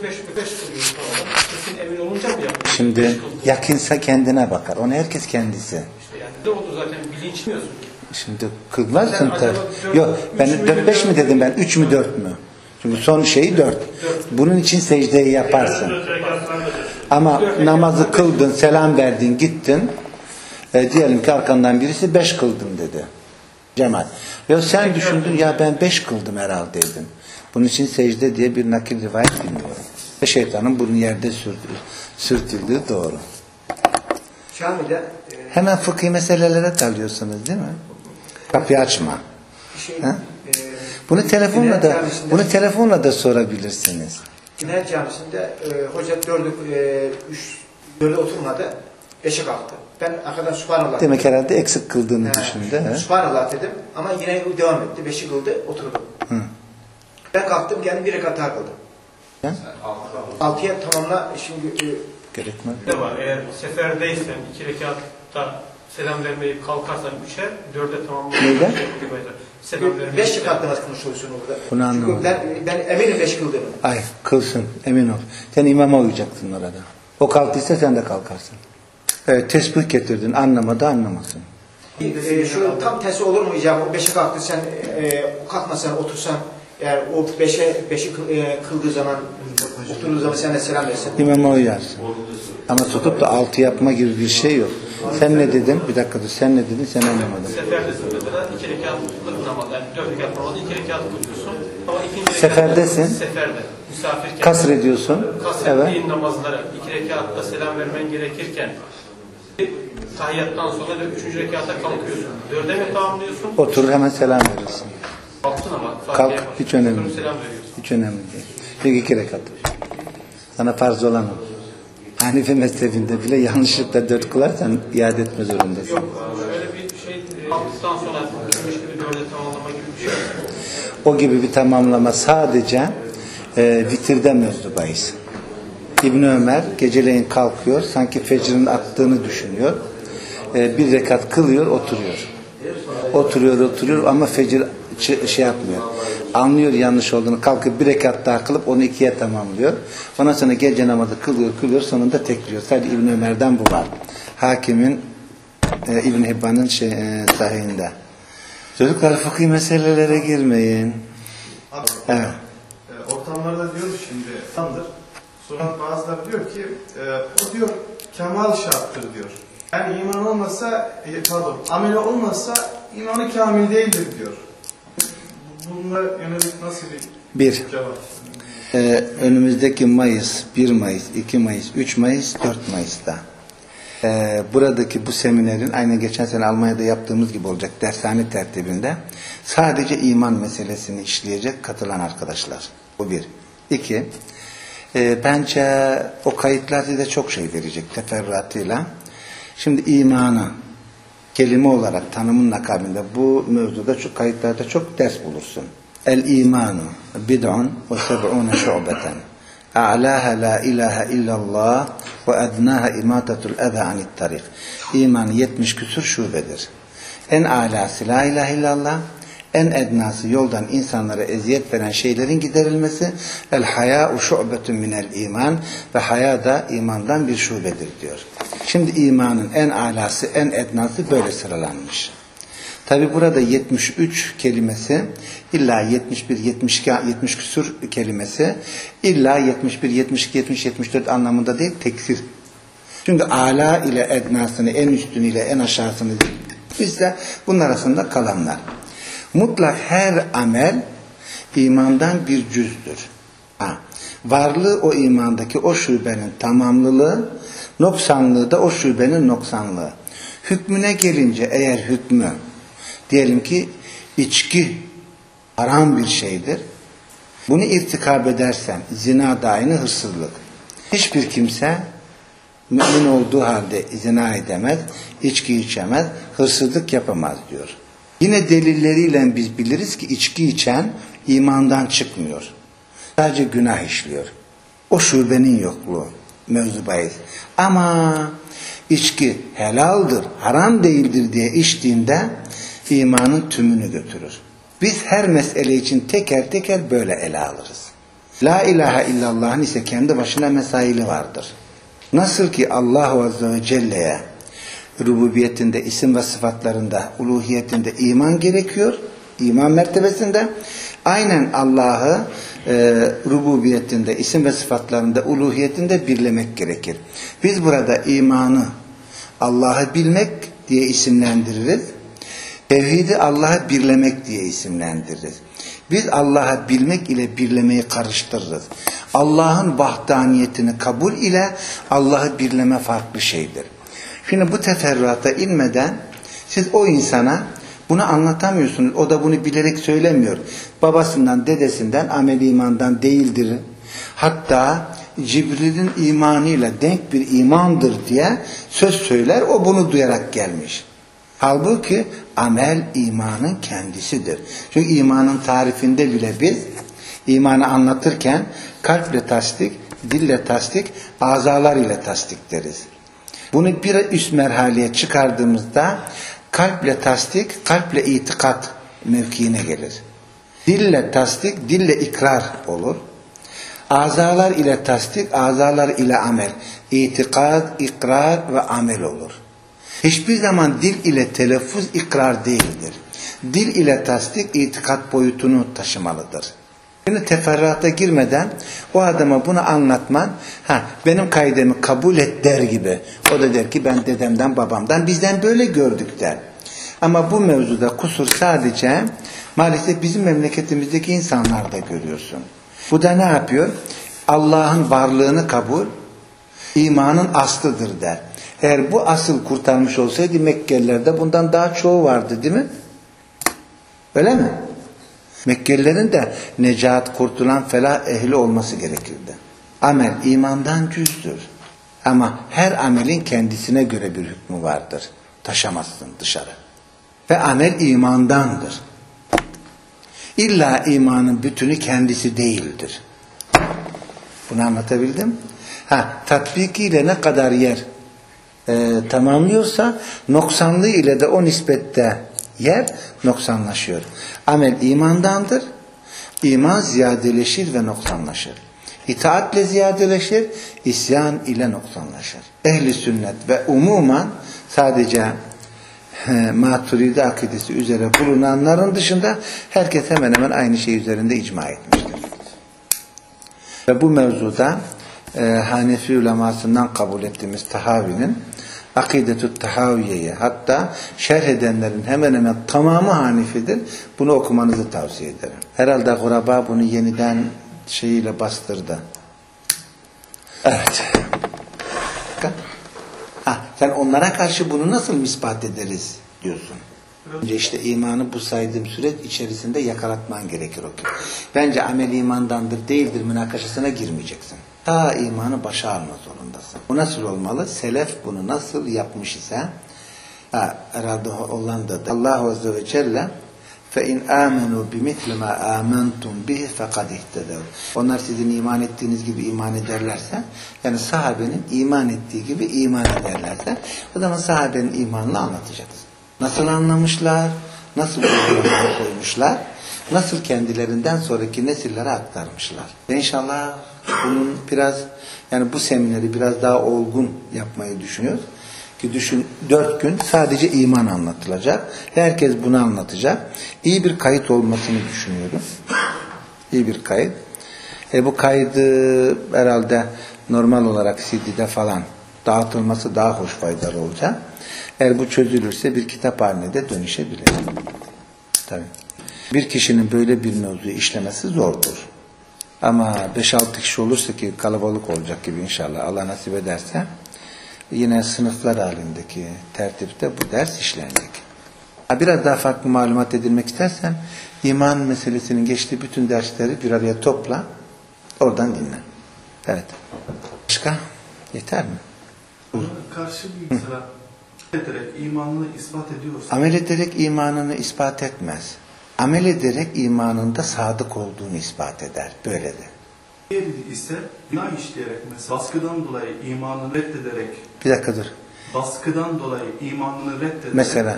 Emin olunca mı yaptın? Şimdi yakınsa kendine bakar. Onu herkes kendisi. İşte yani ne oldu zaten bilinçmiyorsun. Şimdi kılmazsın tabii. Yok ben 4-5 mi dedim ben 3 mü 4 mü? Çünkü son şeyi 4. Bunun için secdeyi yaparsın. Ama namazı kıldın, selam verdin, gittin. Diyelim ki arkandan birisi 5 kıldım dedi. Cemaat. Ya sen düşündün ya ben 5 kıldım herhalde dedin. Bunun için secde diye bir nakil rivayet bilmiyorum. Ve şeytanın burnu yerde sürtüldüğü doğru. Camide Hemen fıkhi meselelere dalıyorsunuz değil mi? Kapıyı açma. Bunu telefonla da sorabilirsiniz. Cinayet Camisi'nde hoca 4'e oturmadı, 5'e kalktı. Ben arkadan subhanallah Demek herhalde eksik kıldığını düşündü. Subhanallah dedim ama yine devam etti. 5'i kıldı, oturdu. Hı. Ben kalktım, yani bir rekat daha kıldım. 6'ya tamamla şimdi Gerekmez. Ne var? Eğer seferdeysen 2 rekatta selam vermeyip kalkarsan 3'e, 4'e tamamlamak. Neyden? Selam vermeyip. 5 rekatta nasıl konuşuyorsun orada? Bunu anlamadım. Çünkü ben eminim 5 kıldığımı. Ay kılsın emin ol. Sen imama uyacaksın orada. O kalktıysa sen de kalkarsın. Tesbih getirdin anlamadı anlamasın. Şu tam tersi olur mu icabı? 5'e kalktı sen kalkmasan otursan eğer o 5'i kıldığı zaman oturduğu zaman sen de selam versin. İmama uyarsın. Ama tutup da 6 yapma gibi bir şey yok. Sen ne dedin? Bir dakika dur. Sen ne dedin? Sen anlamadın. Seferdesin mesela 2 rekatlık namaz. Yani 4 rekat namazı 2 rekat kılıyorsun. Ama 2. Seferdesin. Seferde. Misafirken. Kasrediyorsun. Kasrettiğin namazlara 2 rekatta selam vermen gerekirken tahiyyattan sonra da 3. rekata kalkıyorsun. 4'e mi tamamlıyorsun? Oturur hemen selam verirsin. Kalktın ama. Kalk, hiç önemli değil. Selam veriyorsun. Hiç önemli değil. Bir iki rekat. Sana farz olan o. Hanife mezhebinde bile yanlışlıkla 4 kılarsan iade etme zorundasın. Yok, öyle bir şey kalktıktan sonra gitmiş gibi 4'e tamamlama gibi bir şey. O gibi bir tamamlama sadece vitirde mevzu bahis. İbn Ömer geceleyin kalkıyor, sanki fecrin attığını düşünüyor. Bir rekat kılıyor, oturuyor. Oturuyor ama fecir şey yapmıyor. Anlıyor yanlış olduğunu, kalkıp bir rekat daha kılıp onu 2'ye tamamlıyor. Ondan sonra gece namazı kılıyor, sonunda tekliyor. Sadece İbn Ömer'den bu var. Hakimin İbn Hibban'ın sahihinde. Çocuklar fıkhi meselelere girmeyin. Abi, Evet. Ortamlarda diyoruz şimdi sandır. Soran bazıları diyor ki o diyor kemal şarttır diyor. Yani iman olmasa ameli olmasa imanı kamil değildir diyor. Bununla yönelik nasıl bir cevap? Önümüzdeki Mayıs, 1 Mayıs, 2 Mayıs, 3 Mayıs, 4 Mayıs'ta buradaki bu seminerin aynı geçen sene Almanya'da yaptığımız gibi olacak dershane tertibinde sadece iman meselesini işleyecek katılan arkadaşlar. Bu bir. 2. Bence o kayıtlar size çok şey verecek teferruatıyla. Şimdi imanı kelime olarak tanımın akabinde bu mevzuda şu kayıtlarda çok ders bulursun. El imanu bid'un ve seb'une şu'beten. A'laha la ilahe illallah ve adnaha imatatul eza anit tarik. İman 70 küsur şubedir. En alası la ilahe illallah, en ednası yoldan insanlara eziyet veren şeylerin giderilmesi. El haya'u şu'betun minel iman, ve haya da imandan bir şubedir diyor. Şimdi imanın en alası, en ednası böyle sıralanmış. Tabi burada 73 kelimesi illa 71, 72, 70 küsur kelimesi illa 71, 72, 70, 74 anlamında değil, tekfir. Çünkü ala ile ednasını, en üstünü ile en aşağısını biz de bunun arasında kalanlar. Mutlak her amel imandan bir cüzdür. Varlığı o imandaki o şubenin tamamlılığı, noksanlığı da o şubenin noksanlığı. Hükmüne gelince eğer hükmü, diyelim ki içki haram bir şeydir. Bunu irtikab edersen zina da aynı, hırsızlık. Hiçbir kimse mümin olduğu halde zina edemez, içki içemez, hırsızlık yapamaz diyor. Yine delilleriyle biz biliriz ki içki içen imandan çıkmıyor. Sadece günah işliyor. O şubenin yokluğu mevzu bahis. Ama içki helaldir, haram değildir diye içtiğinde imanın tümünü götürür. Biz her mesele için teker teker böyle ele alırız. La ilahe illallah'ın ise kendi başına mesaili vardır. Nasıl ki Allah Azze ve Celle'ye rububiyetinde, isim ve sıfatlarında, uluhiyetinde iman gerekiyor, iman mertebesinde, aynen Allah'ı rububiyetinde, isim ve sıfatlarında, uluhiyetinde birlemek gerekir. Biz burada imanı Allah'ı bilmek diye isimlendiririz. Tevhidi Allah'ı birlemek diye isimlendiririz. Biz Allah'ı bilmek ile birlemeyi karıştırırız. Allah'ın vahdaniyetini kabul ile Allah'ı birleme farklı şeydir. Şimdi bu teferruata inmeden siz o insana bunu anlatamıyorsunuz. O da bunu bilerek söylemiyor. Babasından, dedesinden, amel imandan değildir. Hatta Cibril'in imanıyla denk bir imandır diye söz söyler. O bunu duyarak gelmiş. Halbuki amel imanın kendisidir. Çünkü imanın tarifinde bile biz imanı anlatırken kalple tasdik, dille tasdik, azalar ile tasdik deriz. Bunu bir üst merhaleye çıkardığımızda kalple tasdik, kalple itikat mevkiine gelir. Dille tasdik, dille ikrar olur. Azalar ile tasdik, azalar ile amel. İtikad, ikrar ve amel olur. Hiçbir zaman dil ile telaffuz ikrar değildir. Dil ile tasdik itikat boyutunu taşımalıdır. Şimdi teferruata girmeden o adama bunu anlatman, benim kaidemi kabul et der gibi. O da der ki ben dedemden, babamdan, bizden böyle gördük der. Ama bu mevzuda kusur sadece maalesef bizim memleketimizdeki insanlarda görüyorsun. Bu da ne yapıyor? Allah'ın varlığını kabul, imanın aslıdır der. Eğer bu asıl kurtarmış olsaydı Mekkelilerde bundan daha çoğu vardı değil mi? Öyle mi? Mekkelilerin de necat, kurtulan, felah ehli olması gerekirdi. Amel imandan cüzdür. Ama her amelin kendisine göre bir hükmü vardır. Taşamazsın dışarı. Ve amel imandandır. İlla imanın bütünü kendisi değildir. Bunu anlatabildim. Tatbikiyle ne kadar yer tamamlıyorsa noksanlığı ile de o nispette yer noksanlaşıyor. Amel imandandır. İman ziyadeleşir ve noksanlaşır. İtaatle ziyadeleşir, isyan ile noksanlaşır. Ehli sünnet ve umuman sadece Maturidi akidesi üzere bulunanların dışında herkes hemen hemen aynı şey üzerinde icma etmiştir. Ve bu mevzuda Hanefi ulemasından kabul ettiğimiz Tahavi'nin Akidetü Tahaviye'yi, hatta şerh edenlerin hemen hemen tamamı Hanefi'dir. Bunu okumanızı tavsiye ederim. Herhalde Guraba bunu yeniden şeyiyle bastırdı. Evet. Sen onlara karşı bunu nasıl ispat ederiz diyorsun. Önce işte imanı bu saydığım süreç içerisinde yakalatman gerekir o ki. Bence amel imandandır değildir münakaşasına girmeyeceksin. Ta imanı başa alma zorundasın. Bu nasıl olmalı? Selef bunu nasıl yapmış ise herhalde Hollanda'da Allah Azze ve Celle فَاِنْ آمَنُوا بِمِثْلِ مَا آمَنْتُمْ بِهِ فَقَدْ اِهْتَدَوْا. Onlar sizin iman ettiğiniz gibi iman ederlerse, yani sahabenin iman ettiği gibi iman ederlerse, o zaman sahabenin imanını anlatacaksın. Nasıl anlamışlar, nasıl uygulamaya koymuşlar, nasıl kendilerinden sonraki nesillere aktarmışlar. Ve inşallah bunun biraz, yani bu semineri biraz daha olgun yapmayı düşünüyoruz. Ki düşün, 4 gün sadece iman anlatılacak. Herkes bunu anlatacak. İyi bir kayıt olmasını düşünüyorum. İyi bir kayıt. Bu kaydı herhalde normal olarak CD'de falan dağıtılması daha hoş, faydalı olacak. Eğer bu çözülürse bir kitap haline de dönüşebilir. Tabii. Bir kişinin böyle bir mevzuyu işlemesi zordur. Ama 5-6 kişi olursa, ki kalabalık olacak gibi inşallah Allah nasip ederse, yine sınıflar halindeki tertipte bu ders işlenecek. Biraz daha farklı malumat edilmek istersen iman meselesinin geçtiği bütün dersleri bir araya topla, oradan dinle. Evet. Başka? Yeter mi? Buna karşı bir mesela ederek imanını ispat ediyorsa, amel ederek imanını ispat etmez. Amel ederek imanında sadık olduğunu ispat eder. Böyle de. diğeri ise günah işleyerek, mesela baskıdan dolayı imanını reddederek, Bir dakika dur. baskıdan dolayı imanını reddederek, Mesela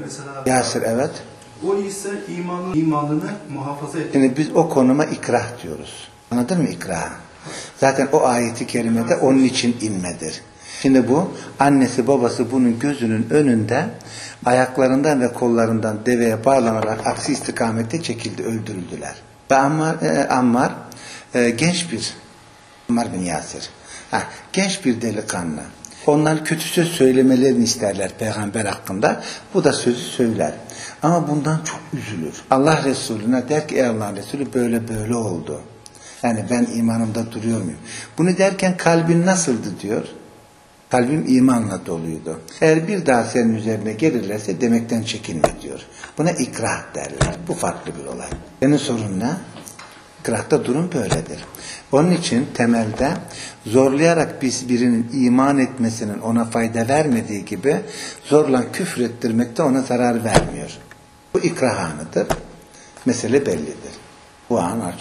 Yasir, evet. o ise imanını muhafaza ediyor. Şimdi biz o konuma ikrah diyoruz. Anladın mı ikrah? Zaten o ayeti kerimede onun için inmedir. Şimdi bu annesi babası bunun gözünün önünde ayaklarından ve kollarından deveye bağlanarak aksi istikamette çekildi, öldürüldüler. Ve Ammar genç bir Ammar bin Yasir. Genç bir delikanlı. Onlar kötü söz söylemelerini isterler peygamber hakkında. Bu da sözü söyler. Ama bundan çok üzülür. Allah Resulüne der ki ey Allah'ın Resulü böyle böyle oldu. Yani ben imanımda duruyor muyum? Bunu derken kalbin nasıldı diyor. Kalbim imanla doluydu. Eğer bir daha senin üzerine gelirlerse demekten çekinme diyor. Buna ikrah derler. Bu farklı bir olay. Senin sorun ne? İkrahta durum böyledir. Onun için temelde zorlayarak birinin iman etmesinin ona fayda vermediği gibi zorla küfrettirmek de ona zarar vermiyor. Bu ikrah anıdır. Mesele bellidir. Bu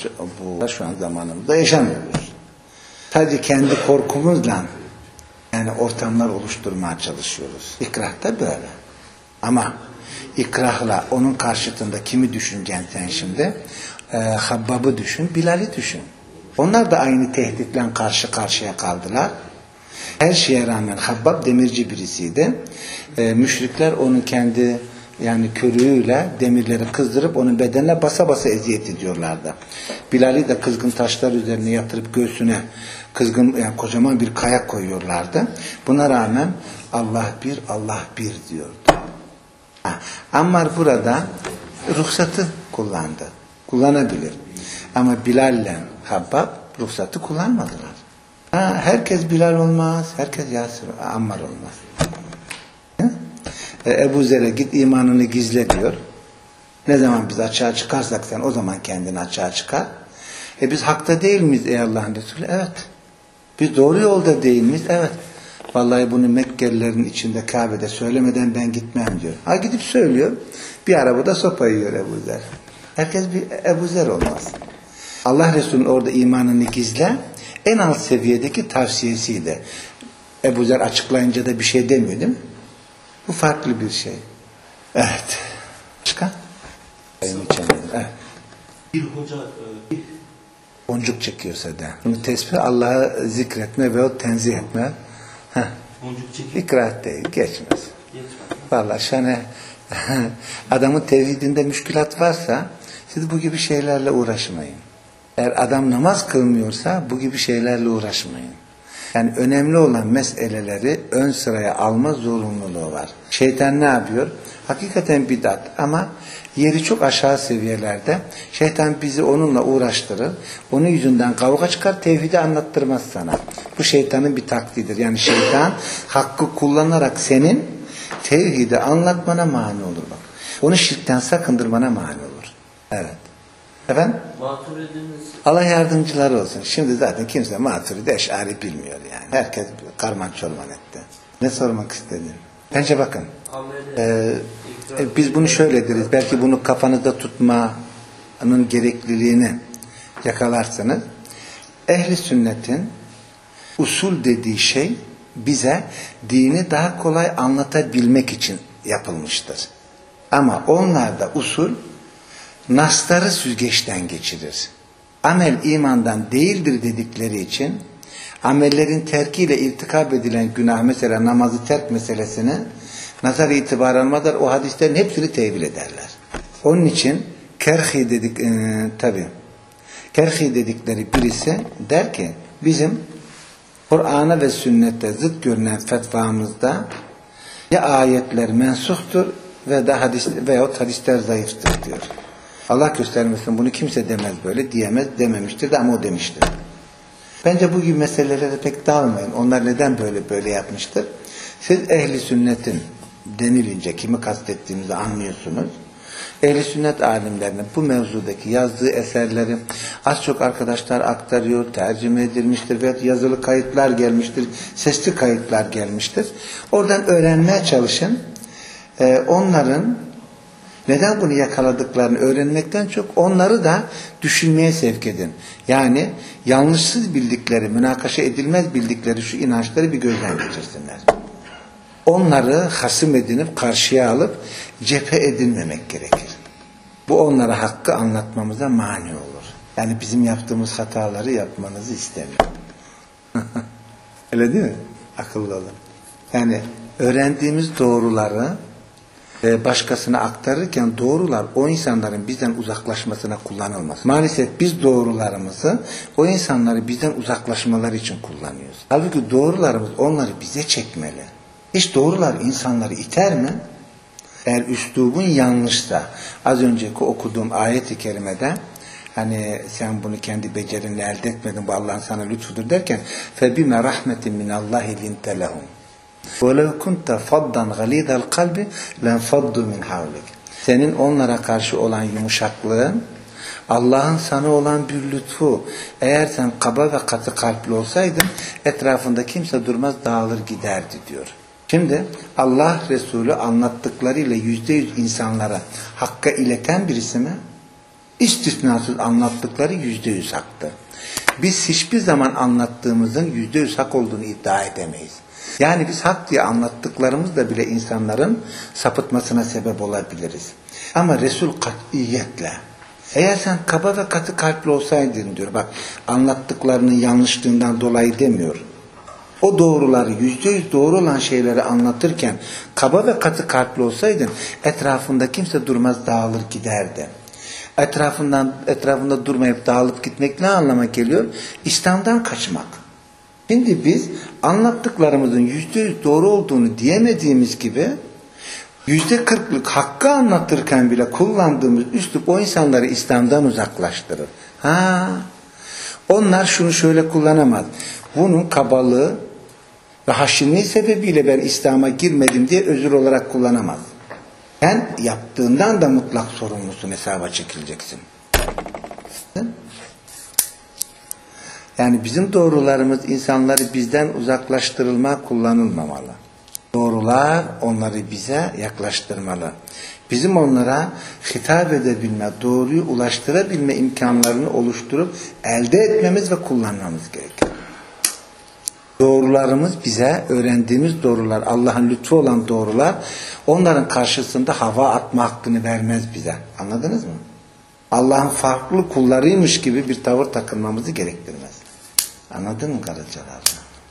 şu an zamanımızda yaşamıyoruz. Sadece kendi korkumuzla yani ortamlar oluşturmaya çalışıyoruz. İkrah da böyle. Ama ikrahla onun karşıtında kimi düşüneceksin sen şimdi? Habbab'ı düşün, Bilal'i düşün. Onlar da aynı tehditle karşı karşıya kaldılar. Her şeye rağmen Habbab demirci birisiydi. Müşrikler onun kendi yani körüğüyle demirleri kızdırıp onun bedenine basa basa eziyet ediyorlardı. Bilal'i de kızgın taşlar üzerine yatırıp göğsüne kızgın yani kocaman bir kaya koyuyorlardı. Buna rağmen Allah bir, Allah bir diyordu. Ammar burada ruhsatı kullandı. Kullanabilir. Ama Bilal'le Habbab ruhsatı kullanmadılar. Herkes Bilal olmaz, herkes Yasir, Ammar olmaz. Ebu Zer'e git imanını gizle diyor. Ne zaman biz açığa çıkarsak sen o zaman kendini açığa çıkar. Biz hakta değil miyiz ey Allah'ın Resulü? Evet. Biz doğru yolda değil miyiz? Evet. Vallahi bunu Mekkelilerin içinde Kabe'de söylemeden ben gitmem diyor. Ha gidip söylüyor. Bir arabada sopa yiyor Ebu Zer. Herkes bir Ebu Zer olmaz. Allah Resulü'nün orada imanını gizle, en alt seviyedeki tavsiyesiydi. Ebu Zer açıklayınca da bir şey demiyor değil mi? Bu farklı bir şey. Evet. Başka? Evet. Bir hoca boncuk çekiyorsa da. Bunu tesbih Allah'ı zikretme ve o tenzih etme. boncuk çekiyor. İkrar değil. Geçmez. Geçmez. Vallahi şahane adamın tevhidinde müşkülat varsa siz bu gibi şeylerle uğraşmayın. Eğer adam namaz kılmıyorsa bu gibi şeylerle uğraşmayın. Yani önemli olan meseleleri ön sıraya alma zorunluluğu var. Şeytan ne yapıyor? Hakikaten bidat ama yeri çok aşağı seviyelerde. Şeytan bizi onunla uğraştırır. Onun yüzünden kavga çıkar, tevhidi anlattırmaz sana. Bu şeytanın bir taktiğidir. Yani şeytan hakkı kullanarak senin tevhidi anlatmana mani olur bak. Onu şirkten sakındırmana mani olur. Evet. Efendim? Maturidimiz. Allah yardımcıları olsun. Şimdi zaten kimse Maturidi Eş'ari bilmiyor yani. Herkes karman çorman etti. Ne sormak istedin? Bence bakın. Biz bunu şöyle deriz. Belki bunu kafanızda tutmanın gerekliliğini yakalarsanız. Ehli sünnetin usul dediği şey bize dini daha kolay anlatabilmek için yapılmıştır. Ama onlarda usul nasları süzgeçten geçirir. Amel imandan değildir dedikleri için amellerin terkiyle irtikab edilen günah, mesela namazı terk meselesini nazar itibar almadan o hadislerin hepsini tevil ederler. Onun için kerhi dedikleri birisi der ki bizim Kur'an'a ve sünnette zıt görünen fetvamızda ya ayetler mensuhtur ve de veyahut hadisler zayıftır diyor. Allah göstermesin bunu kimse demez böyle, diyemez, dememiştir de ama o demiştir. Bence bu gibi meselelere pek dalmayın. Onlar neden böyle yapmıştır? Siz ehli sünnetin denilince kimi kastettiğimizi anlıyorsunuz. Ehli sünnet alimlerinin bu mevzudaki yazdığı eserleri az çok arkadaşlar aktarıyor, tercüme edilmiştir veya yazılı kayıtlar gelmiştir, sesli kayıtlar gelmiştir. Oradan öğrenmeye çalışın. Onların neden bunu yakaladıklarını öğrenmekten çok onları da düşünmeye sevk edin. Yani yanlışsız bildikleri, münakaşa edilmez bildikleri şu inançları bir gözden geçirsinler. Onları hasım edinip karşıya alıp cephe edinmemek gerekir. Bu onlara hakkı anlatmamıza mani olur. Yani bizim yaptığımız hataları yapmanızı istemiyorum. Öyle değil mi? Akıllı olun. Yani öğrendiğimiz doğruları başkasına aktarırken doğrular o insanların bizden uzaklaşmasına kullanılmaz. Maalesef biz doğrularımızı o insanları bizden uzaklaşmaları için kullanıyoruz. Halbuki doğrularımız onları bize çekmeli. Hiç doğrular insanları iter mi? Eğer üslubun yanlışsa, az önceki okuduğum ayet-i kerimede hani sen bunu kendi becerinle elde etmedin, bu Allah'ın sana lütfudur derken فَبِمَ رَحْمَةٍ مِنَ اللّٰهِ لِنْتَ لَهُمْ وَلَوْ كُنْتَ فَضًّا غَلِيظَ الْقَلْبِ لَنْفَضُّوا مِنْ حَوْلِكَ. Senin onlara karşı olan yumuşaklığın Allah'ın sana olan bir lütfu. Eğer sen kaba ve katı kalpli olsaydın etrafında kimse durmaz, dağılır giderdi diyor. Şimdi Allah Resulü anlattıklarıyla %100 insanlara hakka ileten birisi mi? İstisnasız anlattıkları %100 haktı. Biz hiçbir zaman anlattığımızın %100 hak olduğunu iddia edemeyiz. Yani biz hak diye anlattıklarımızla bile insanların sapıtmasına sebep olabiliriz. Ama Resul katiyetle, eğer sen kaba ve katı kalpli olsaydın diyor, bak anlattıklarının yanlışlığından dolayı demiyor. O doğruları, %100 doğru olan şeyleri anlatırken kaba ve katı kalpli olsaydın etrafında kimse durmaz, dağılır giderdi. Etrafında durmayıp dağılıp gitmek ne anlama geliyor? İslam'dan kaçmak. Şimdi biz anlattıklarımızın %100 doğru olduğunu diyemediğimiz gibi %40'lık hakkı anlatırken bile kullandığımız üslup o insanları İslam'dan uzaklaştırır. Onlar şunu şöyle kullanamaz. Bunun kabalığı ve haşinliği sebebiyle ben İslam'a girmedim diye özür olarak kullanamaz. Sen yaptığından da mutlak sorumlusun, hesaba çekileceksin. Yani bizim doğrularımız insanları bizden uzaklaştırılma, kullanılmamalı. Doğrular onları bize yaklaştırmalı. Bizim onlara hitap edebilme, doğruyu ulaştırabilme imkanlarını oluşturup elde etmemiz ve kullanmamız gerekiyor. Doğrularımız bize, öğrendiğimiz doğrular, Allah'ın lütfu olan doğrular, onların karşısında hava atma hakkını vermez bize. Anladınız mı? Allah'ın farklı kullarıymış gibi bir tavır takılmamızı gerektirmez. Anladın mı Karacalar?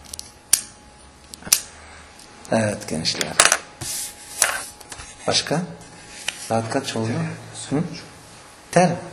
Evet gençler. Başka? Saat kaç oldu? Hı? Ter.